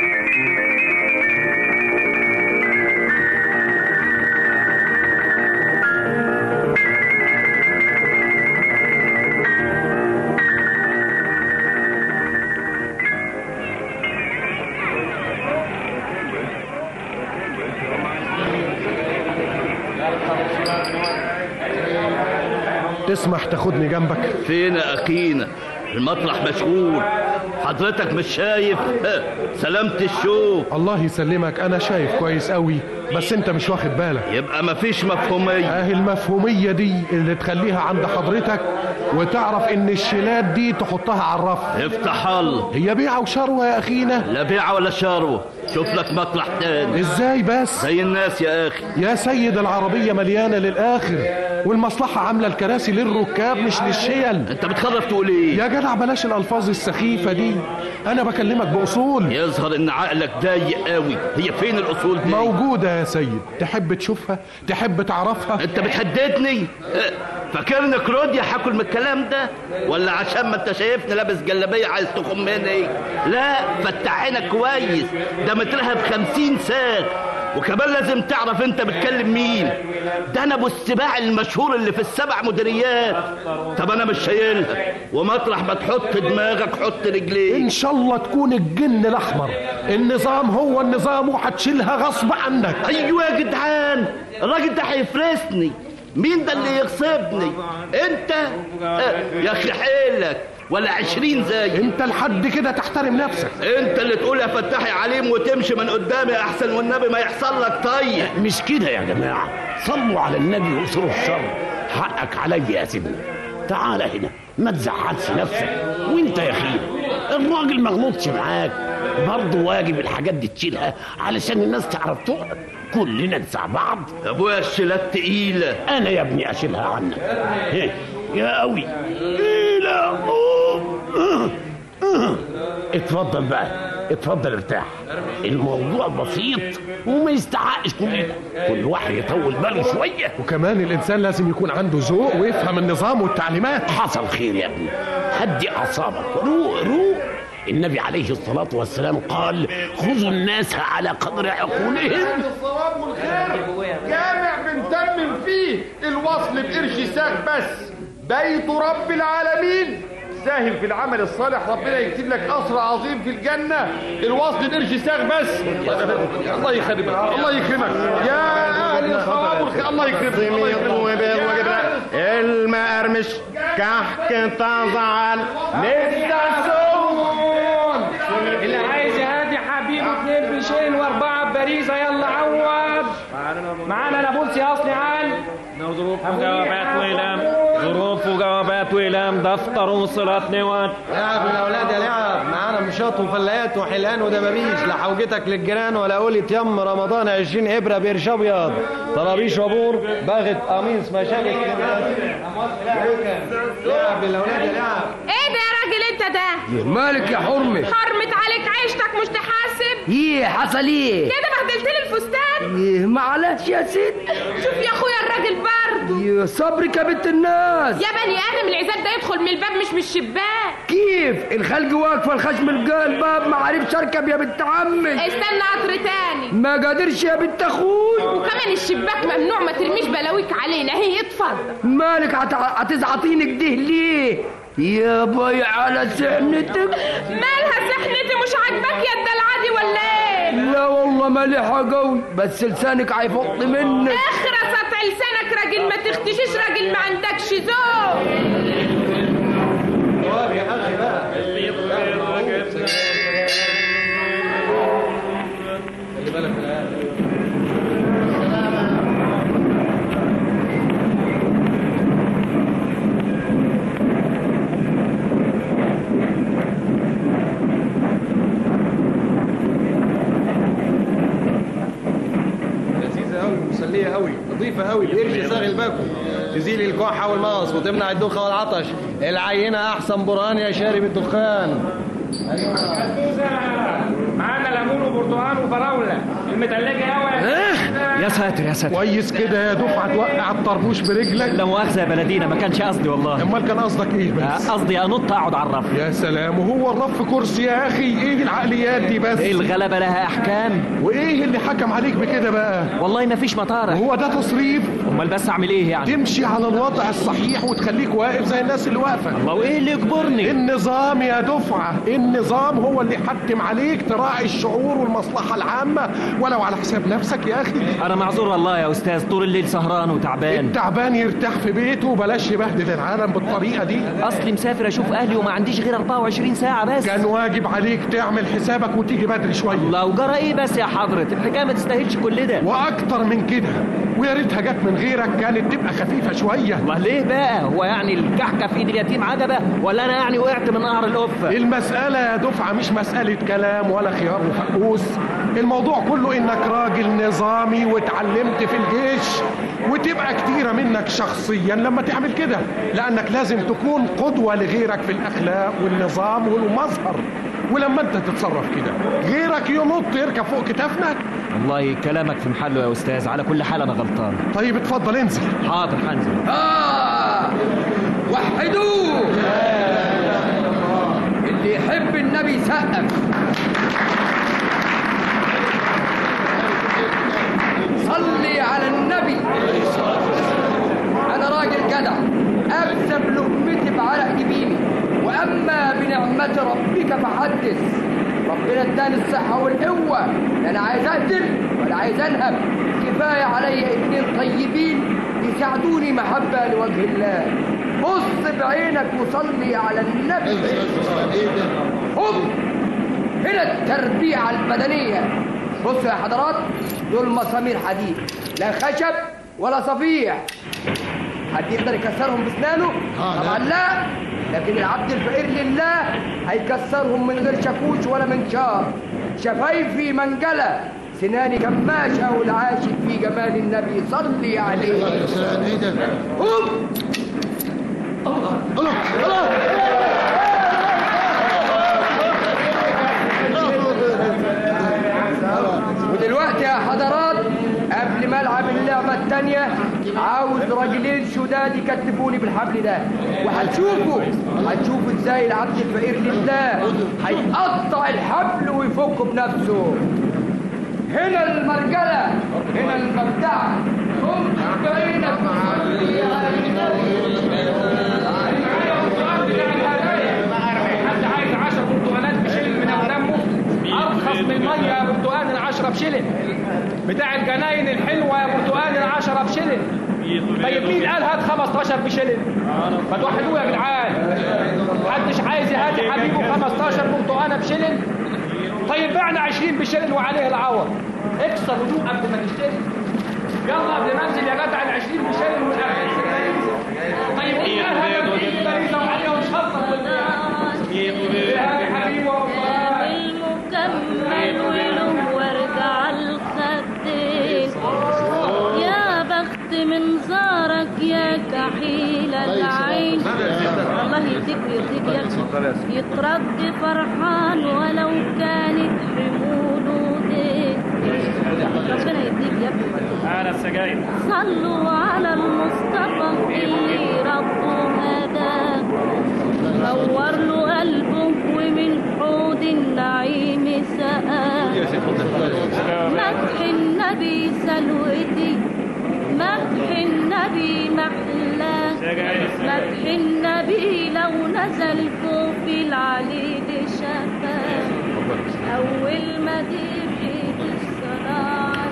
تسمح تاخدني جنبك؟ فين يا اخينا؟ المطرح مشغول، حضرتك مش شايف؟ سلامة الشوف. الله يسلمك، انا شايف كويس قوي، بس انت مش واخد بالك. يبقى مفيش مفهومية. المفهومية دي اللي تخليها عند حضرتك وتعرف ان الشيلات دي تحطها على الرف. افتح الله. هي بيعة وشروة يا اخينا؟ لا بيعة ولا شروة، شوف لك مطرح تاني. ازاي بس؟ زي الناس يا اخي. يا سيد العربية مليانة للاخر، والمصلحة عاملة الكراسي للركاب مش للشيل. انت بتخرف تقول ايه؟ يا جدع بلاش الالفاظ السخيفة دي، انا بكلمك باصول. يظهر ان عقلك ضيق قوي. هي فين الاصول دي؟ موجودة يا سيد، تحب تشوفها؟ تحب تعرفها؟ انت بتهددني؟ فاكرني كروديا هاكل من الكلام ده؟ ولا عشان ما انت شايفني لابس جلابيه عايز تخمني؟ لا، فتح عينك كويس، ده مترها ب50 ساغ. وكمان لازم تعرف انت بتكلم مين. ده انا ابو السباع المشهور اللي في ال7 مديريات. طب انا مش شايلها، ومطرح ما تحط دماغك حط رجليك. ان شاء الله تكون الجن الاحمر. النظام هو النظام وهتشيلها غصب عنك. ايوه يا جدعان، الراجل ده هيفرسني. مين ده اللي يغصبني؟ انت؟ يا اخي حيلك ولا 20 زي. انت لحد كده تحترم نفسك. انت اللي تقول يا فتاحي عليم وتمشي من قدامي احسن، والنبي ما يحصل لك طيب. مش كده يا جماعه، صلوا على النبي واسروا الشر. حقك عليا يا سيدنا. تعال هنا، ما تزعلش نفسك. وانت يا اخي الراجل ما غلطش معاك، برضه واجب الحاجات دي تشيلها علشان الناس تعرف تقعد. كلنا نساع بعض. ابويا الشيلات تقيله. انا يا ابني اشيلها عنك. يا قوي تقيله. اتفضل بقى، اتفضل ارتاح. الموضوع بسيط وما يستحقش كل واحد يطول باله شويه. وكمان الانسان لازم يكون عنده ذوق ويفهم النظام والتعليمات. حصل خير يا ابني، هدي اعصابك، روق. النبي عليه الصلاة والسلام قال: خذوا الناس على قدر عقولهم. الصواب والخير جامع بنتمم فيه الوصل بقرش ساق بس. بيت رب العالمين ساهم في العمل الصالح، ربنا يكتب لك قصر عظيم في الجنة. الوصل قرش ساق بس. الله يخربك، الله يكرمك يا أهل الصواب والخير. الله يكرمك. المقرمش كحك تزعل لسه سخون. اللي عايز يهادي حبيبه 2 بشين و4 ببريزه. يلا عوض. معانا نابلسي اصلي عال. ظروف وجوابات وإلام، ظروف وجوابات وإلام، دفتر وصلات نواد. لعب يا اولاد يا لعب. معانا مشاط وفلايات وحلقان ودبابيش. لا حوجتك للجيران ولا قولة يم رمضان 20 ابره بقرش ابيض. طرابيش وبور باغت قميص مشاكل. لعب يا اولاد يا لعب. ايه ده يا راجل انت ده؟ مالك يا حرمه؟ حرمت عليك عيشتك مش تحاسب. ايه حصل ايه؟ كده بهدلت لي الفستان. ايه معلش يا ست. شوف يا اخويا الراجل برضه. يا صبرك يا بنت الناس. يا بني ادم العزاب ده يدخل من الباب مش من الشباك. كيف كيف الخلق واقفه الخشم الباب ما عرفش اركب يا بنت عمي. استنى قطر تاني. ما قادرش يا بنت اخوي. وكمان الشباك ممنوع، ما ترميش بلاويك علينا. هي اتفضل. مالك هتزعطيني كده ليه يا باي على سحنتك؟ مالها سحنتي مش عاجباك يا الدلعه دي ولا ايه؟ لا والله مالحه قوي، بس لسانك هيفط منك. اخرس قطع لسانك راجل، ما تختشيش راجل ما عندكش ذوق. يا اخي بقى خلي بالك من الآن. لذيذة أوي، مسلية أوي، نظيفة أوي، بقرش ساغل باكو، تزيل الكحة والمغص وتمنع الدوخة والعطش. العينة أحسن برهان يا شارب الدخان. معانا ليمون وبرتقال وفراولة المتلجة قوي. يا ساتر يا ساتر. كويس كده يا دفعه توقع الطربوش برجلك. لا مؤاخذة يا بلدينا، ما كانش قصدي والله. امال كان قصدك ايه بس؟ قصدي انط اقعد على الرف. يا سلام، وهو الرف كرسي يا اخي؟ ايه العقليات دي بس؟ الغلبة لها احكام. وايه اللي حكم عليك بكده بقى؟ والله ما فيش مطارة. هو ده تصريف؟ امال بس اعمل ايه يعني؟ تمشي على الوضع الصحيح وتخليك واقف زي الناس اللي واقفه. الله، وايه اللي يجبرني؟ النظام يا دفعه، النظام هو اللي حتم عليك تراعي الشعور والمصلحه العامه ولو على حساب نفسك يا اخي. انا معذور والله يا استاذ، طول الليل سهران وتعبان. التعبان يرتاح في بيته وبلاش يبهدل العالم بالطريقه دي. اصلي مسافر اشوف اهلي وما عنديش غير 24 ساعه بس. كان واجب عليك تعمل حسابك وتيجي بدري شويه. لو جرى ايه بس يا حضرة، الحكايه ما تستاهلش كل ده واكتر من كده، ويا ريتها جت من غيرك كانت تبقى خفيفه شويه. الله، ليه بقى؟ هو يعني الكحكه في ايد اليتيم عجبه ولا انا يعني وقعت من قعر القفه؟ المساله يا دفعه مش مساله كلام ولا خيار وفقوس، الموضوع كله انك راجل نظامي واتعلمت في الجيش وتبقى كتيره منك شخصيا لما تعمل كده، لانك لازم تكون قدوه لغيرك في الاخلاق والنظام والمظهر. ولما انت تتصرف كده غيرك ينط يركب فوق كتافنا. والله كلامك في محله يا استاذ، على كل حال انا غلطان. طيب اتفضل انزل. حاضر هنزل. وحدوه. اللي يحب النبي يسقف. صلي على النبي. انا راجل جدع، اكسب لقمتي بعرق جبيني، واما بنعمه ربك فحدث. ربنا اداني الصحه والقوه، لا انا عايز اقتل ولا عايز انهب. كفايه عليا 2 طيبين يساعدوني محبه لوجه الله. بص بعينك وصلي على النبي. هنا التربيعه البدنيه. بصوا يا حضرات، دول مسامير حديد، لا خشب ولا صفيح. حد يقدر يكسرهم باسنانه؟ طبعا لا، لكن العبد الفقير لله هيكسرهم من غير شاكوش ولا منشار. شفايفي منجله، سناني كماشه، والعاشق في جمال النبي صلي عليه. ودلوقتي يا حضرات، قبل ما العب اللعبه الثانيه، عاوز راجلين شداد يكتفوني بالحبل ده، وهتشوفوا ازاي العبد الفقير لله هيقطع الحبل ويفكه بنفسه. هنا المرجله، هنا المبدعه. قم بعينك وصلي على النبي. حد عايز 10 برتقالات بشيل من دمه؟ ارخص من الميه يا برتقال ال10 بشيلن. بتاع الجناين الحلوه يا برتقال ال10 بشيلن. طيب مين قال هات 15 بشيلن؟ ما توحدوه يا جدعان. محدش عايز يهات حبيبه 15 برتقاله بشيلن؟ طيب بعنا 20 بشيلن وعليه العوض. اكسر هدوء قبل ما تشتري. يلا قبل ما انزل يا جدع ال 20 بشيلن والاكل. طيب مين قال هات باريزه وعليها وشطه يا حبيبي والله. المكمل وله ورد على الخدين، يا بخت من زارك يا كحيل العين. الله يهديك ويرضيك يا اخي، يترد فرحان ولو كانت حموله دين. ربنا يهديك يا ابني. انا السجاير. صلوا على المصطفى اللي ربه هداه، نور له قلبه النبي سلوتي مدح النبي محلاه مدح النبي لو نزل فوق العليل شفاه أول ما تبعد الصلاة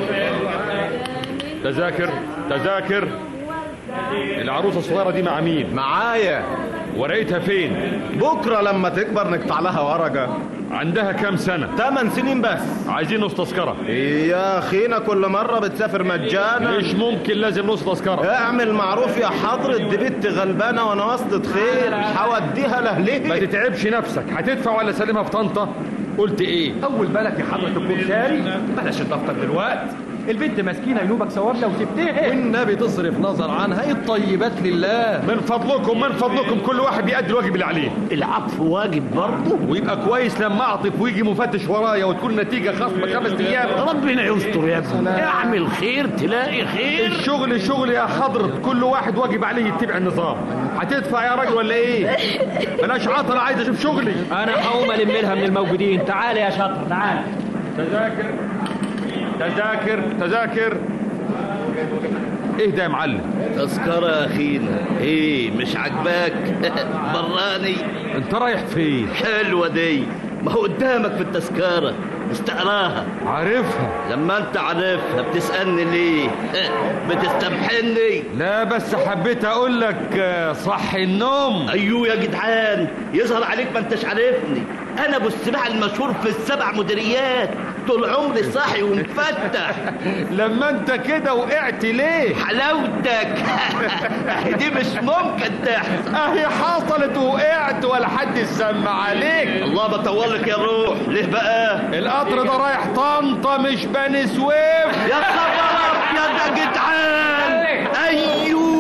تذاكر العروسة الصغيرة دي مع مين؟ معايا. ورقتها فين؟ بكرة لما تكبر نقطع لها ورقة. عندها كام سنة؟ 8 سنين بس. عايزين نص تذكرة. يا أخينا كل مرة بتسافر مجانا. مش ممكن، لازم نص تذكرة. اعمل معروف يا حضرة، دي بنت غلبانة وأنا وصلت خير، هوديها لأهلها. ما تتعبش نفسك، هتدفع ولا سلمها في طنطا؟ قلت إيه؟ أول بالك يا حضرة الكمساري، بلاش الدفتر دلوقتي. البنت مسكينة ينوبك ثواب لو سبتها، والنبي تصرف نظر عنها، الطيبات لله. من فضلكم كل واحد بيأدي الواجب اللي عليه. العطف واجب برضه، ويبقى كويس لما اعطف ويجي مفتش ورايا وتكون نتيجة خصم 5 أيام. ربنا يستر يا ابني، اعمل خير تلاقي خير. الشغل شغل يا حضرة، كل واحد واجب عليه يتبع النظام. هتدفع يا راجل ولا ايه؟ بلاش عطلة، عايز اشوف شغلي. انا هقوم الم لها من الموجودين. تعال يا شاطر تعال. تذاكر ايه ده يا معلم؟ تذكرة يا اخينا. ايه مش عجباك؟ براني. انت رايح فين؟ حلوة دي، ما هو قدامك في التذكرة، استقراها. عارفها. لما انت عارفها بتسألني ليه؟ بتستمحني؟ لا بس حبيت اقول لك صح النوم. ايوه يا جدعان، يظهر عليك ما انتش عارفني. انا ابو السباع المشهور في ال7 مديريات، طول عمري صاحي ومفتح. لما انت كده وقعت ليه؟ حلاوتك. دي مش ممكن تحصل. اهي حصلت وقعت ولا حد سمع عليك. الله بطول لك يا روح. ليه بقى؟ القطر ده رايح طنطا مش بني سويف. يا خبر ابيض يا جدعان. ايوه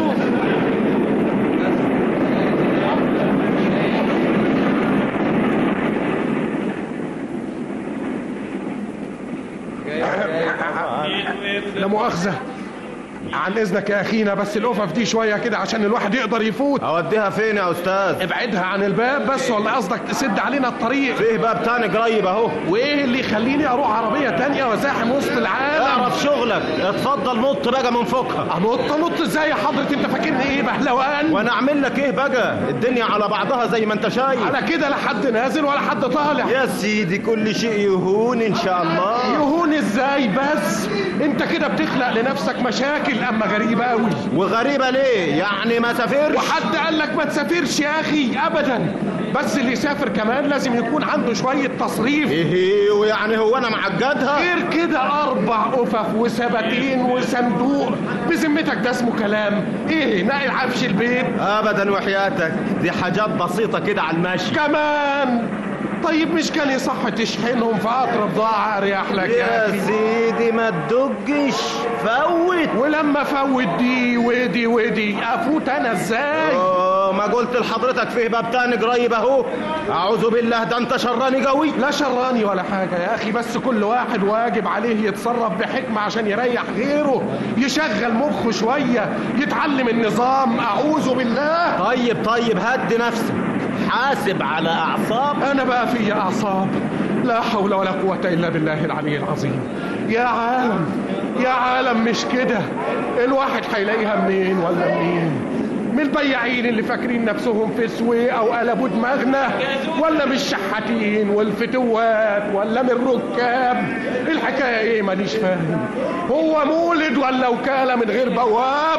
لا مؤاخذة، عن اذنك يا اخينا، بس القفف دي شويه كده عشان الواحد يقدر يفوت. اوديها فين يا استاذ؟ ابعدها عن الباب بس، ولا قصدك تسد علينا الطريق؟ فيه باب تاني قريب اهو. وايه اللي يخليني اروح عربيه تانية وازاحم وسط العالم؟ اعرف شغلك، اتفضل نط بقى من فوقها. نط ازاي يا حضرة؟ انت فاكرني ايه بهلوان؟ وانا اعمل لك ايه بقى؟ الدنيا على بعضها زي ما انت شايف. على كده لا حد نازل ولا حد طالع. يا سيدي كل شيء يهون ان شاء الله. يهون ازاي بس؟ انت كده بتخلق لنفسك مشاكل اما غريبه قوي. وغريبه ليه؟ يعني ما سافرش؟ وحد قال لك ما تسافرش يا اخي؟ ابدا، بس اللي يسافر كمان لازم يكون عنده شويه تصريف. ايه ويعني هو انا معجدها؟ غير كده 4 قفف وسبتين وصندوق، بذمتك ده اسمه كلام؟ ايه نقل عفش البيت؟ ابدا وحياتك، دي حاجات بسيطه كده على المشي كمان. طيب مش كان يصح تشحنهم في قطر بضاعة اريح لك يا اخي؟ يا سيدي ما تدقش، فوت. ولما فوت دي ودي افوت انا ازاي؟ ما قلت لحضرتك فيه باب تاني قريب اهو. اعوذ بالله، ده انت شراني قوي. لا شراني ولا حاجة يا اخي، بس كل واحد واجب عليه يتصرف بحكمة عشان يريح غيره، يشغل مخه شوية، يتعلم النظام. اعوذ بالله. طيب هدي نفسك، حاسب على اعصاب. انا بقى في اعصاب، لا حول ولا قوة الا بالله العلي العظيم. يا عالم مش كده، الواحد هيلاقيها منين ولا منين؟ من البياعين اللي فاكرين نفسهم في سويق او قلبوا دماغنا، ولا من الشحاتين والفتوات، ولا من الركاب؟ الحكايه ايه؟ مانيش فاهم. هو مولد ولا وكاله من غير بواب؟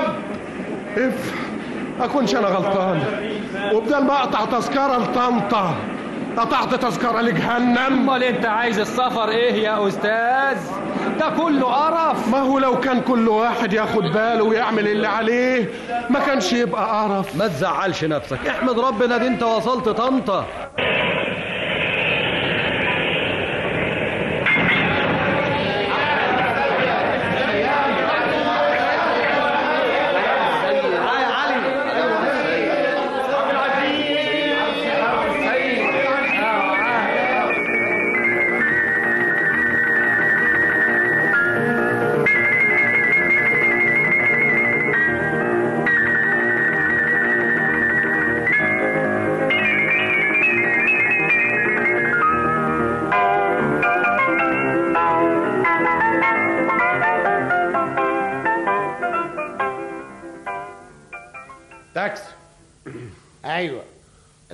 اكونش انا غلطان، وبدل ما اقطع تذكره لطنطا قطعت تذكره لجهنم. امال انت عايز السفر ايه يا استاذ؟ ده كله قرف. ما هو لو كان كل واحد ياخد باله ويعمل اللي عليه ما كانش يبقى قرف. ما تزعلش نفسك، احمد ربنا دي انت وصلت طنطا.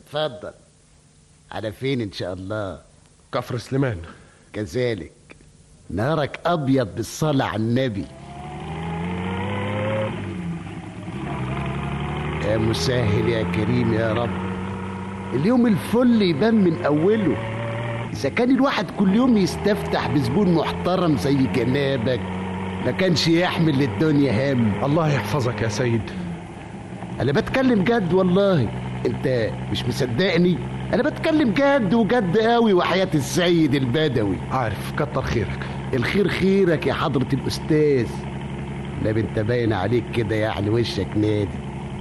اتفضل. على فين ان شاء الله؟ كفر سليمان. كذلك. نهارك ابيض بالصلاة على النبي. يا مسهل يا كريم يا رب. اليوم الفل يبان من اوله. اذا كان الواحد كل يوم يستفتح بزبون محترم زي جنابك ما كانش يحمل للدنيا هم. الله يحفظك يا سيد. انا بتكلم جد والله، انت مش مصدقني؟ انا بتكلم جد وجد قوي وحياة السيد البدوي. عارف، كتر خيرك. الخير خيرك يا حضرة الاستاذ. لا انت باين عليك كده يعني وشك نادي.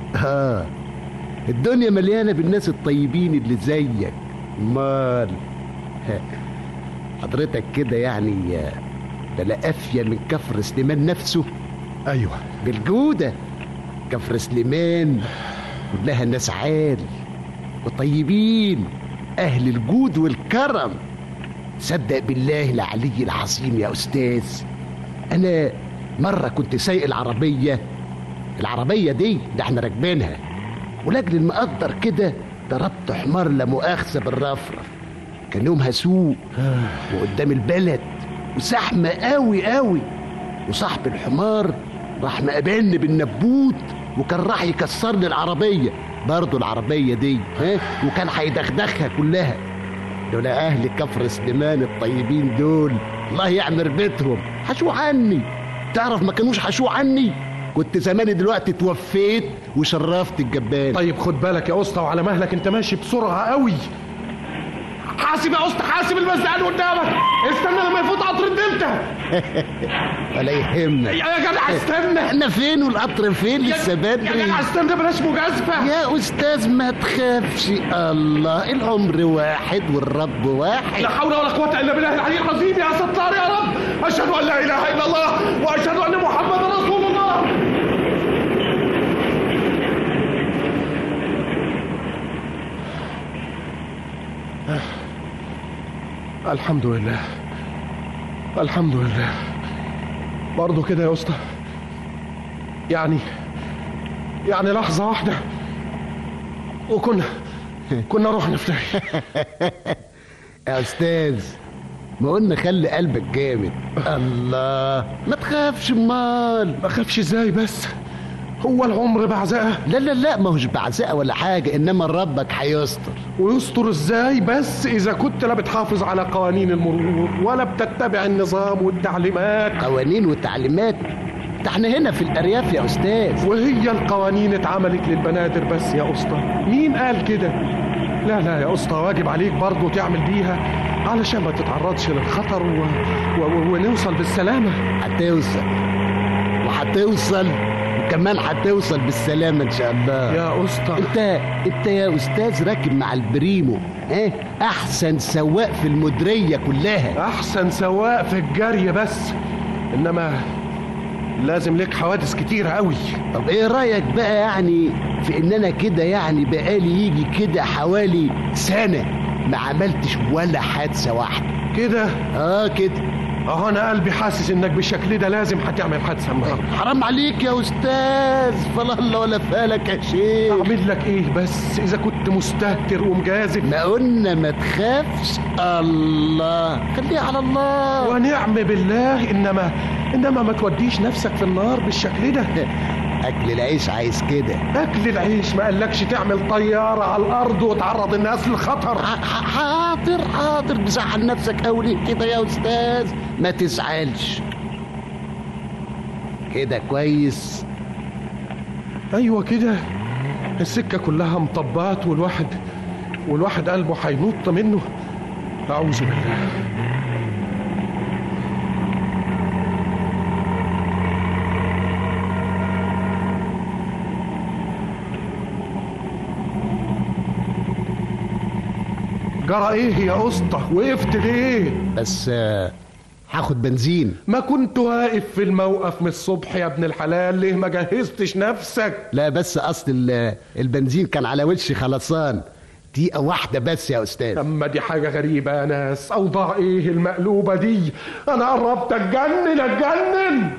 الدنيا مليانة بالناس الطيبين اللي زيك. مال حضرتك كده يعني بلا أفيا من كفر سليمان نفسه. أيوة بالجودة. كفر سليمان كلها ناس عال وطيبين، أهل الجود والكرم. صدق بالله العلي العظيم يا أستاذ، أنا مرة كنت سايق العربية دي اللي احنا راكبينها، ولأجل المقدر كده ضربت حمار لا مؤاخذة بالرفرف. كان يومها سوق وقدام البلد وزحمة قوي قوي، وصاحب الحمار راح مقابلني بالنبوت وكان راح يكسر لي العربية، برضو العربية دي وكان هيدخدخها كلها. لولا أهل كفر سليمان الطيبين دول الله يعمر بيتهم حشوا عني. تعرف ما كانوش حشوا عني كنت زماني دلوقتي توفيت وشرفت الجبال. طيب خد بالك يا اسطى وعلى مهلك، انت ماشي بسرعة قوي. حاسب يا اسطى، حاسب المزقان قدامك. استنى لما يفوت قطر الدلتا. ولا يهمك يا جدع استنى. احنا فين والقطر فين؟ لسه بدري. يا جدع استنى بلاش مجازفة يا استاذ. ما تخافش، الله العمر واحد والرب واحد. لا حول ولا قوة الا بالله العلي العظيم يا ستار يا رب. اشهد ان لا اله الا الله واشهد ان محمدا رسول الله. الحمد لله الحمد لله. برضو كده يا اسطى، يعني لحظة واحدة وكنا رحنا في يا استاذ. ما قلنا خلي قلبك جامد. الله ما تخافش. امال ما خافش ازاي بس؟ هو العمر بعزقه؟ لا ما هوش بعزقه ولا حاجة، انما ربك هيستر. ويستر ازاي بس اذا كنت لا بتحافظ على قوانين المرور ولا بتتبع النظام والتعليمات؟ قوانين وتعليمات؟ ده احنا هنا في الارياف يا استاذ. وهي القوانين اتعملت للبنادر بس يا اسطى؟ مين قال كده؟ لا يا اسطى، واجب عليك برضو تعمل بيها علشان ما تتعرضش للخطر ونوصل بالسلامة. هتوصل وكمان هتوصل بالسلامة ان شاء الله يا اسطى. انت يا استاذ راكب مع البريمو، احسن سواق في المديرية كلها. احسن سواق في الجري بس، انما لازم لك حوادث كتير قوي. طب ايه رأيك بقى يعني في ان انا كده يعني بقالي يجي كده حوالي سنة ما عملتش ولا حادثة واحدة كده؟ كده. انا قلبي حاسس انك بالشكل ده لازم هتعمل حادثة النهارده. حرام عليك يا استاذ، فلا الله ولا فالك يا شيخ. اعمل لك ايه بس اذا كنت مستهتر ومجازف؟ ما قلنا ما تخافش. الله خليها على الله ونعم بالله. انما ما توديش نفسك في النار بالشكل ده. اكل العيش عايز كده. اكل العيش ما قالكش تعمل طيارة على الارض وتعرض الناس للخطر. حاضر بزعل نفسك قوي كده يا استاذ. ما تزعلش كده كويس. ايوه كده. السكة كلها مطبات والواحد قلبه هينط منه. اعوذ بالله. جرى ايه يا اسطى؟ وقفت ليه؟ بس هاخد بنزين. ما كنت واقف في الموقف من الصبح يا ابن الحلال، ليه ما جهزتش نفسك؟ لا بس اصل البنزين كان على وشي خلصان. دقيقة واحدة بس يا استاذ. اما دي حاجة غريبة يا ناس. اوضاع ايه المقلوبة دي؟ انا قربت اتجنن.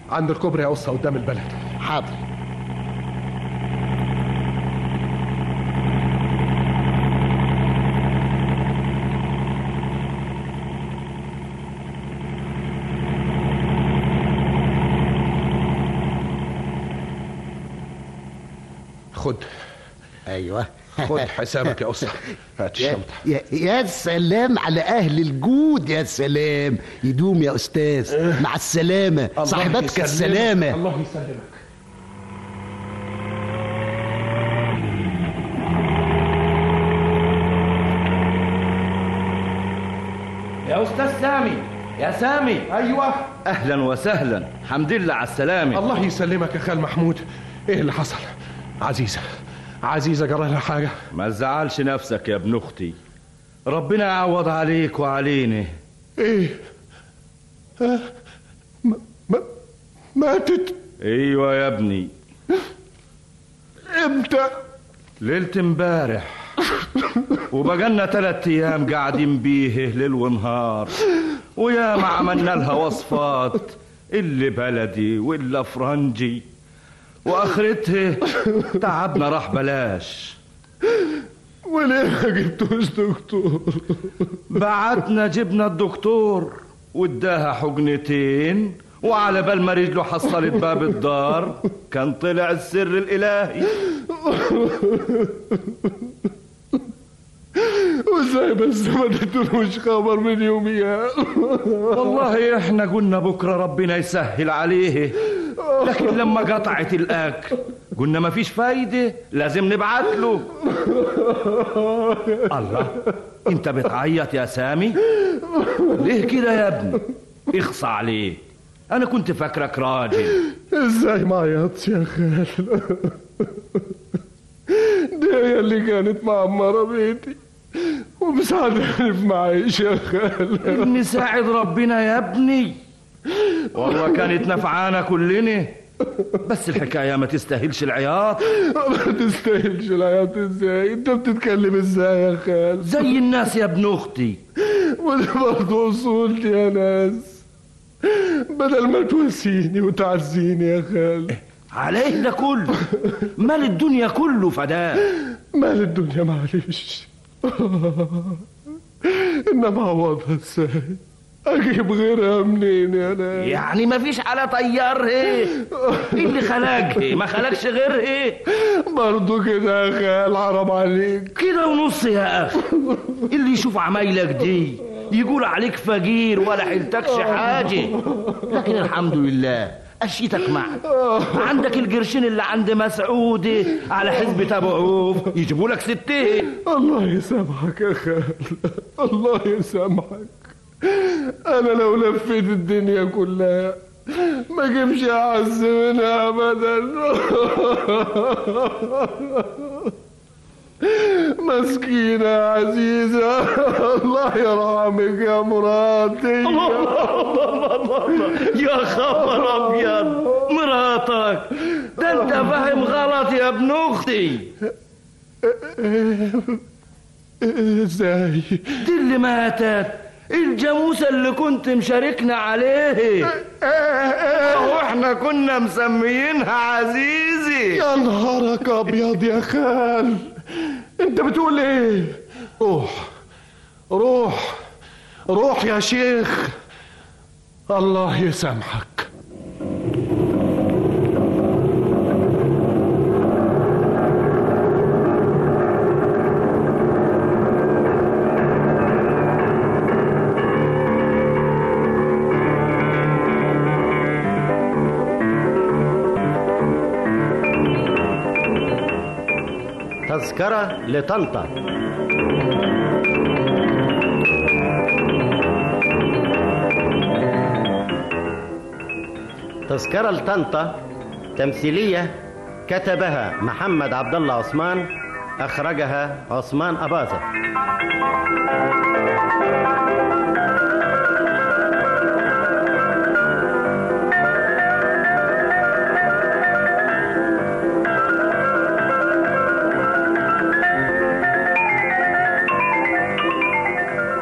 عند الكوبري يا قصة قدام البلد. حاضر. خد. ايوه خد حسابك يا قصة. هات الشنطة. يا سلام على اهل الجود، يا سلام. يدوم يا استاذ. مع السلامة. صاحبتك السلامة. الله يسلمك. يا استاذ سامي، يا سامي. ايوه. اهلا وسهلا، حمد لله على السلامة. الله يسلمك يا خال محمود. ايه اللي حصل؟ عزيزة جرى لها حاجة؟ ما تزعلش نفسك يا ابن اختي، ربنا يعوض عليك وعلينا. ايه؟ ماتت؟ ايوه يا ابني. امتى؟ ليلة امبارح. وبقالنا 3 ايام قاعدين بيه ليل ونهار، ويا ما عملنا لها وصفات، اللي بلدي واللي فرنجي، واخرتها تعبنا راح بلاش. وليه ما جبتوش دكتور؟ بعتنا جبنا الدكتور واداها حقنتين، وعلى بال ما رجله حصلت باب الدار كان طلع السر الالهي. وازاي بس ما اديتلوش خبر من يوميها؟ والله احنا قلنا بكره ربنا يسهل عليه، لكن لما قطعت الاكل قلنا ما فيش فايده، لازم نبعت له. الله، انت بتعيط يا سامي؟ ليه كده يا ابني؟ اخصى عليه، انا كنت فاكرك راجل. ازاي ما عيطش يا خال؟ دي هي اللي كانت معمره بيتي ومساعداني في معيش يا خال. مساعد ربنا يا ابني، والله كانت نفعانا كلنا، بس الحكايه ما تستاهلش العياط. ما تستاهلش العياط ازاي؟ انت بتتكلم ازاي يا خال؟ زي الناس يا ابن اختي. ودي برضه اصولتي يا ناس، بدل ما تواسيني وتعزيني يا خال. عليه ده كله؟ مال الدنيا كله فداه. مال الدنيا معلش، انما عوضها ازاي؟ اجيب غيرها منين يا ناس؟ يعني ما فيش على طيار ايه اللي خلقها؟ ما خلقش غير ايه؟ برضو كده يا خال، حرام عليك. كده ونص يا اخي، اللي يشوف عمايلك دي يقول عليك فقير ولا حيلتكش حاجه، لكن الحمد لله اشيتك معك. عندك القرشين اللي عند مسعودي على حزبة ابو عوف يجيبوا لك 60. الله يسامحك يا خال، الله يسامحك. انا لو لفيت الدنيا كلها ما جيبش اعز منها ابدا. مسكينة عزيزة، الله يرحمك يا مراتي. يا خبر ابيض، مراتك ده انت فاهم غلط يا ابن اختي. ازاي؟ دي اللي ماتت الجاموسة اللي كنت مشاركنا عليه، واحنا كنا مسميينها عزيزي. يا نهارك ابيض يا خال، انت بتقول ايه؟ روح روح روح يا شيخ، الله يسامحك. تذكرة لطنطا. تذكرة لطنطا تمثيلية كتبها محمد عبد الله عثمان، أخرجها عثمان أباظة.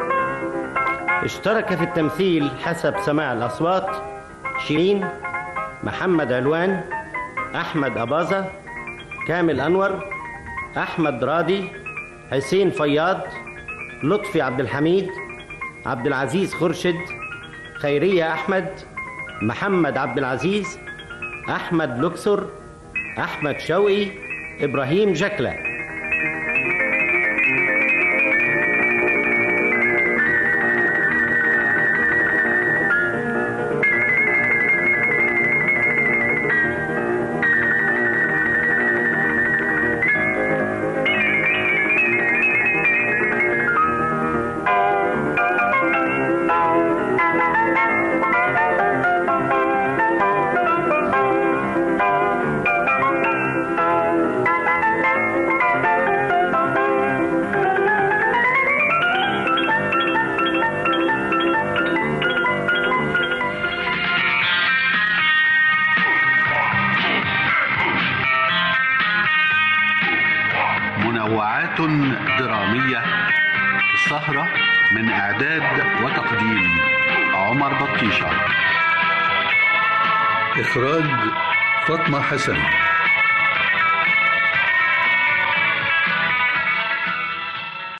اشترك في التمثيل حسب سماع الأصوات شيرين، محمد علوان، أحمد أباظة، كامل أنور، أحمد راضي، حسين فياض، لطفي عبد الحميد، عبد العزيز خرشد، خيرية أحمد، محمد عبد العزيز، أحمد لوكسر، أحمد شوقي، إبراهيم جكلة. منوعات درامية. السهرة من إعداد وتقديم عمر بطيشة. إخراج فاطمة حسن.